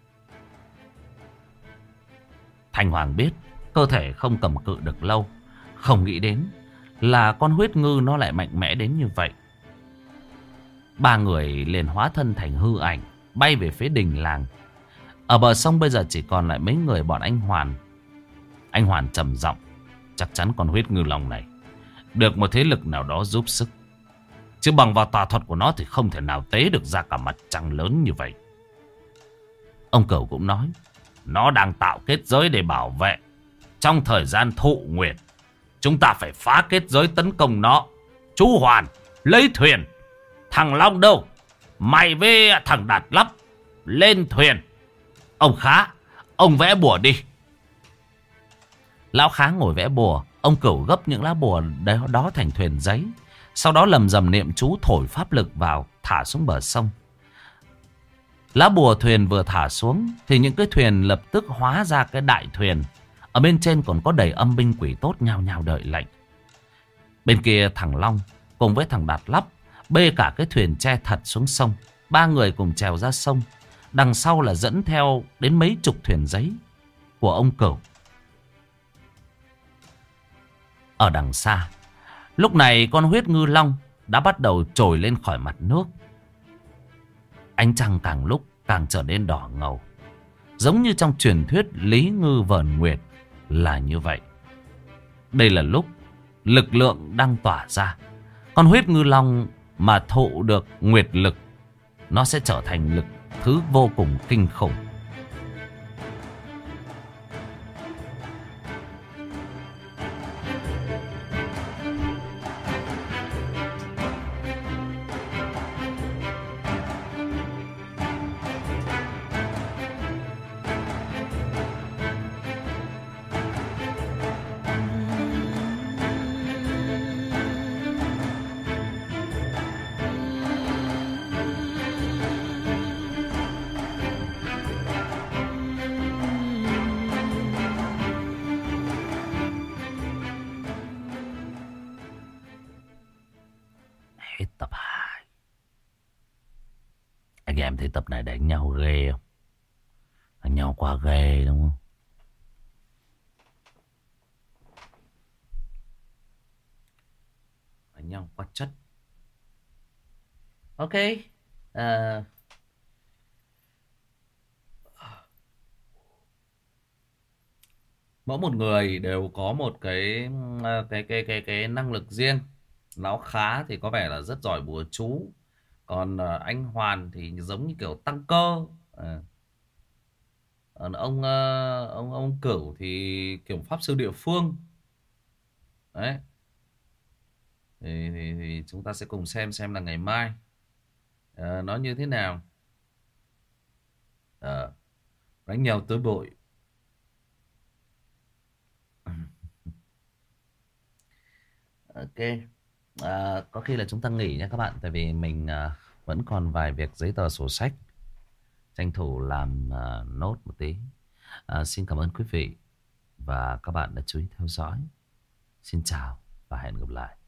[SPEAKER 1] Thành hoàng biết cơ thể không cầm cự được lâu, không nghĩ đến là con huyết ngư nó lại mạnh mẽ đến như vậy. Ba người liền hóa thân thành hư ảnh, bay về phía đình làng. Ở bờ sông bây giờ chỉ còn lại mấy người bọn anh Hoàn. Anh Hoàn trầm giọng: chắc chắn con huyết ngư long này được một thế lực nào đó giúp sức, chứ bằng vào tà thuật của nó thì không thể nào tế được ra cả mặt trăng lớn như vậy. Ông Cửu cũng nói: nó đang tạo kết giới để bảo vệ. Trong thời gian thụ nguyệt, chúng ta phải phá kết giới tấn công nó. Chú Hoàn, lấy thuyền. Thằng Long đâu? Mày với thằng Đạt Lắp lên thuyền. Ông Khá, ông vẽ bùa đi. Lão Khá ngồi vẽ bùa, Ông Cửu gấp những lá bùa đó, đó thành thuyền giấy. Sau đó lầm rầm niệm chú thổi pháp lực vào, thả xuống bờ sông. Lá bùa thuyền vừa thả xuống thì những cái thuyền lập tức hóa ra cái đại thuyền. Ở bên trên còn có đầy âm binh quỷ tốt nhao nhao đợi lệnh. Bên kia thằng Long cùng với thằng Đạt Lắp bê cả cái thuyền tre thật xuống sông. Ba người cùng trèo ra sông. Đằng sau là dẫn theo đến mấy chục thuyền giấy của ông Cửu. Ở đằng xa, lúc này con huyết ngư long đã bắt đầu trồi lên khỏi mặt nước. Ánh trăng càng lúc càng trở nên đỏ ngầu, giống như trong truyền thuyết Lý Ngư Vờn Nguyệt là như vậy. Đây là lúc lực lượng đang tỏa ra. Con huyết ngư long mà thụ được nguyệt lực, nó sẽ trở thành lực thứ vô cùng kinh khủng. Hết tập hai. Anh em thấy tập này đánh nhau ghê không? Đánh nhau quá ghê đúng không? Đánh nhau quá chất. Ok. À... Mỗi một người đều có một cái cái cái cái cái năng lực riêng. Lão Khá thì có vẻ là rất giỏi bùa chú. Còn uh, anh Hoàn thì giống như kiểu tăng cơ. À. Còn ông uh, ông ông Cửu thì kiểu pháp sư địa phương. Đấy. Thì, thì, thì chúng ta sẽ cùng xem xem là ngày mai uh, nó như thế nào. Uh, đánh nhau tới bội. Ok. À, có khi là chúng ta nghỉ nha các bạn. Tại vì mình à, vẫn còn vài việc giấy tờ sổ sách. Tranh thủ làm à, nốt một tí. à, Xin cảm ơn quý vị và các bạn đã chú ý theo dõi. Xin chào và hẹn gặp lại.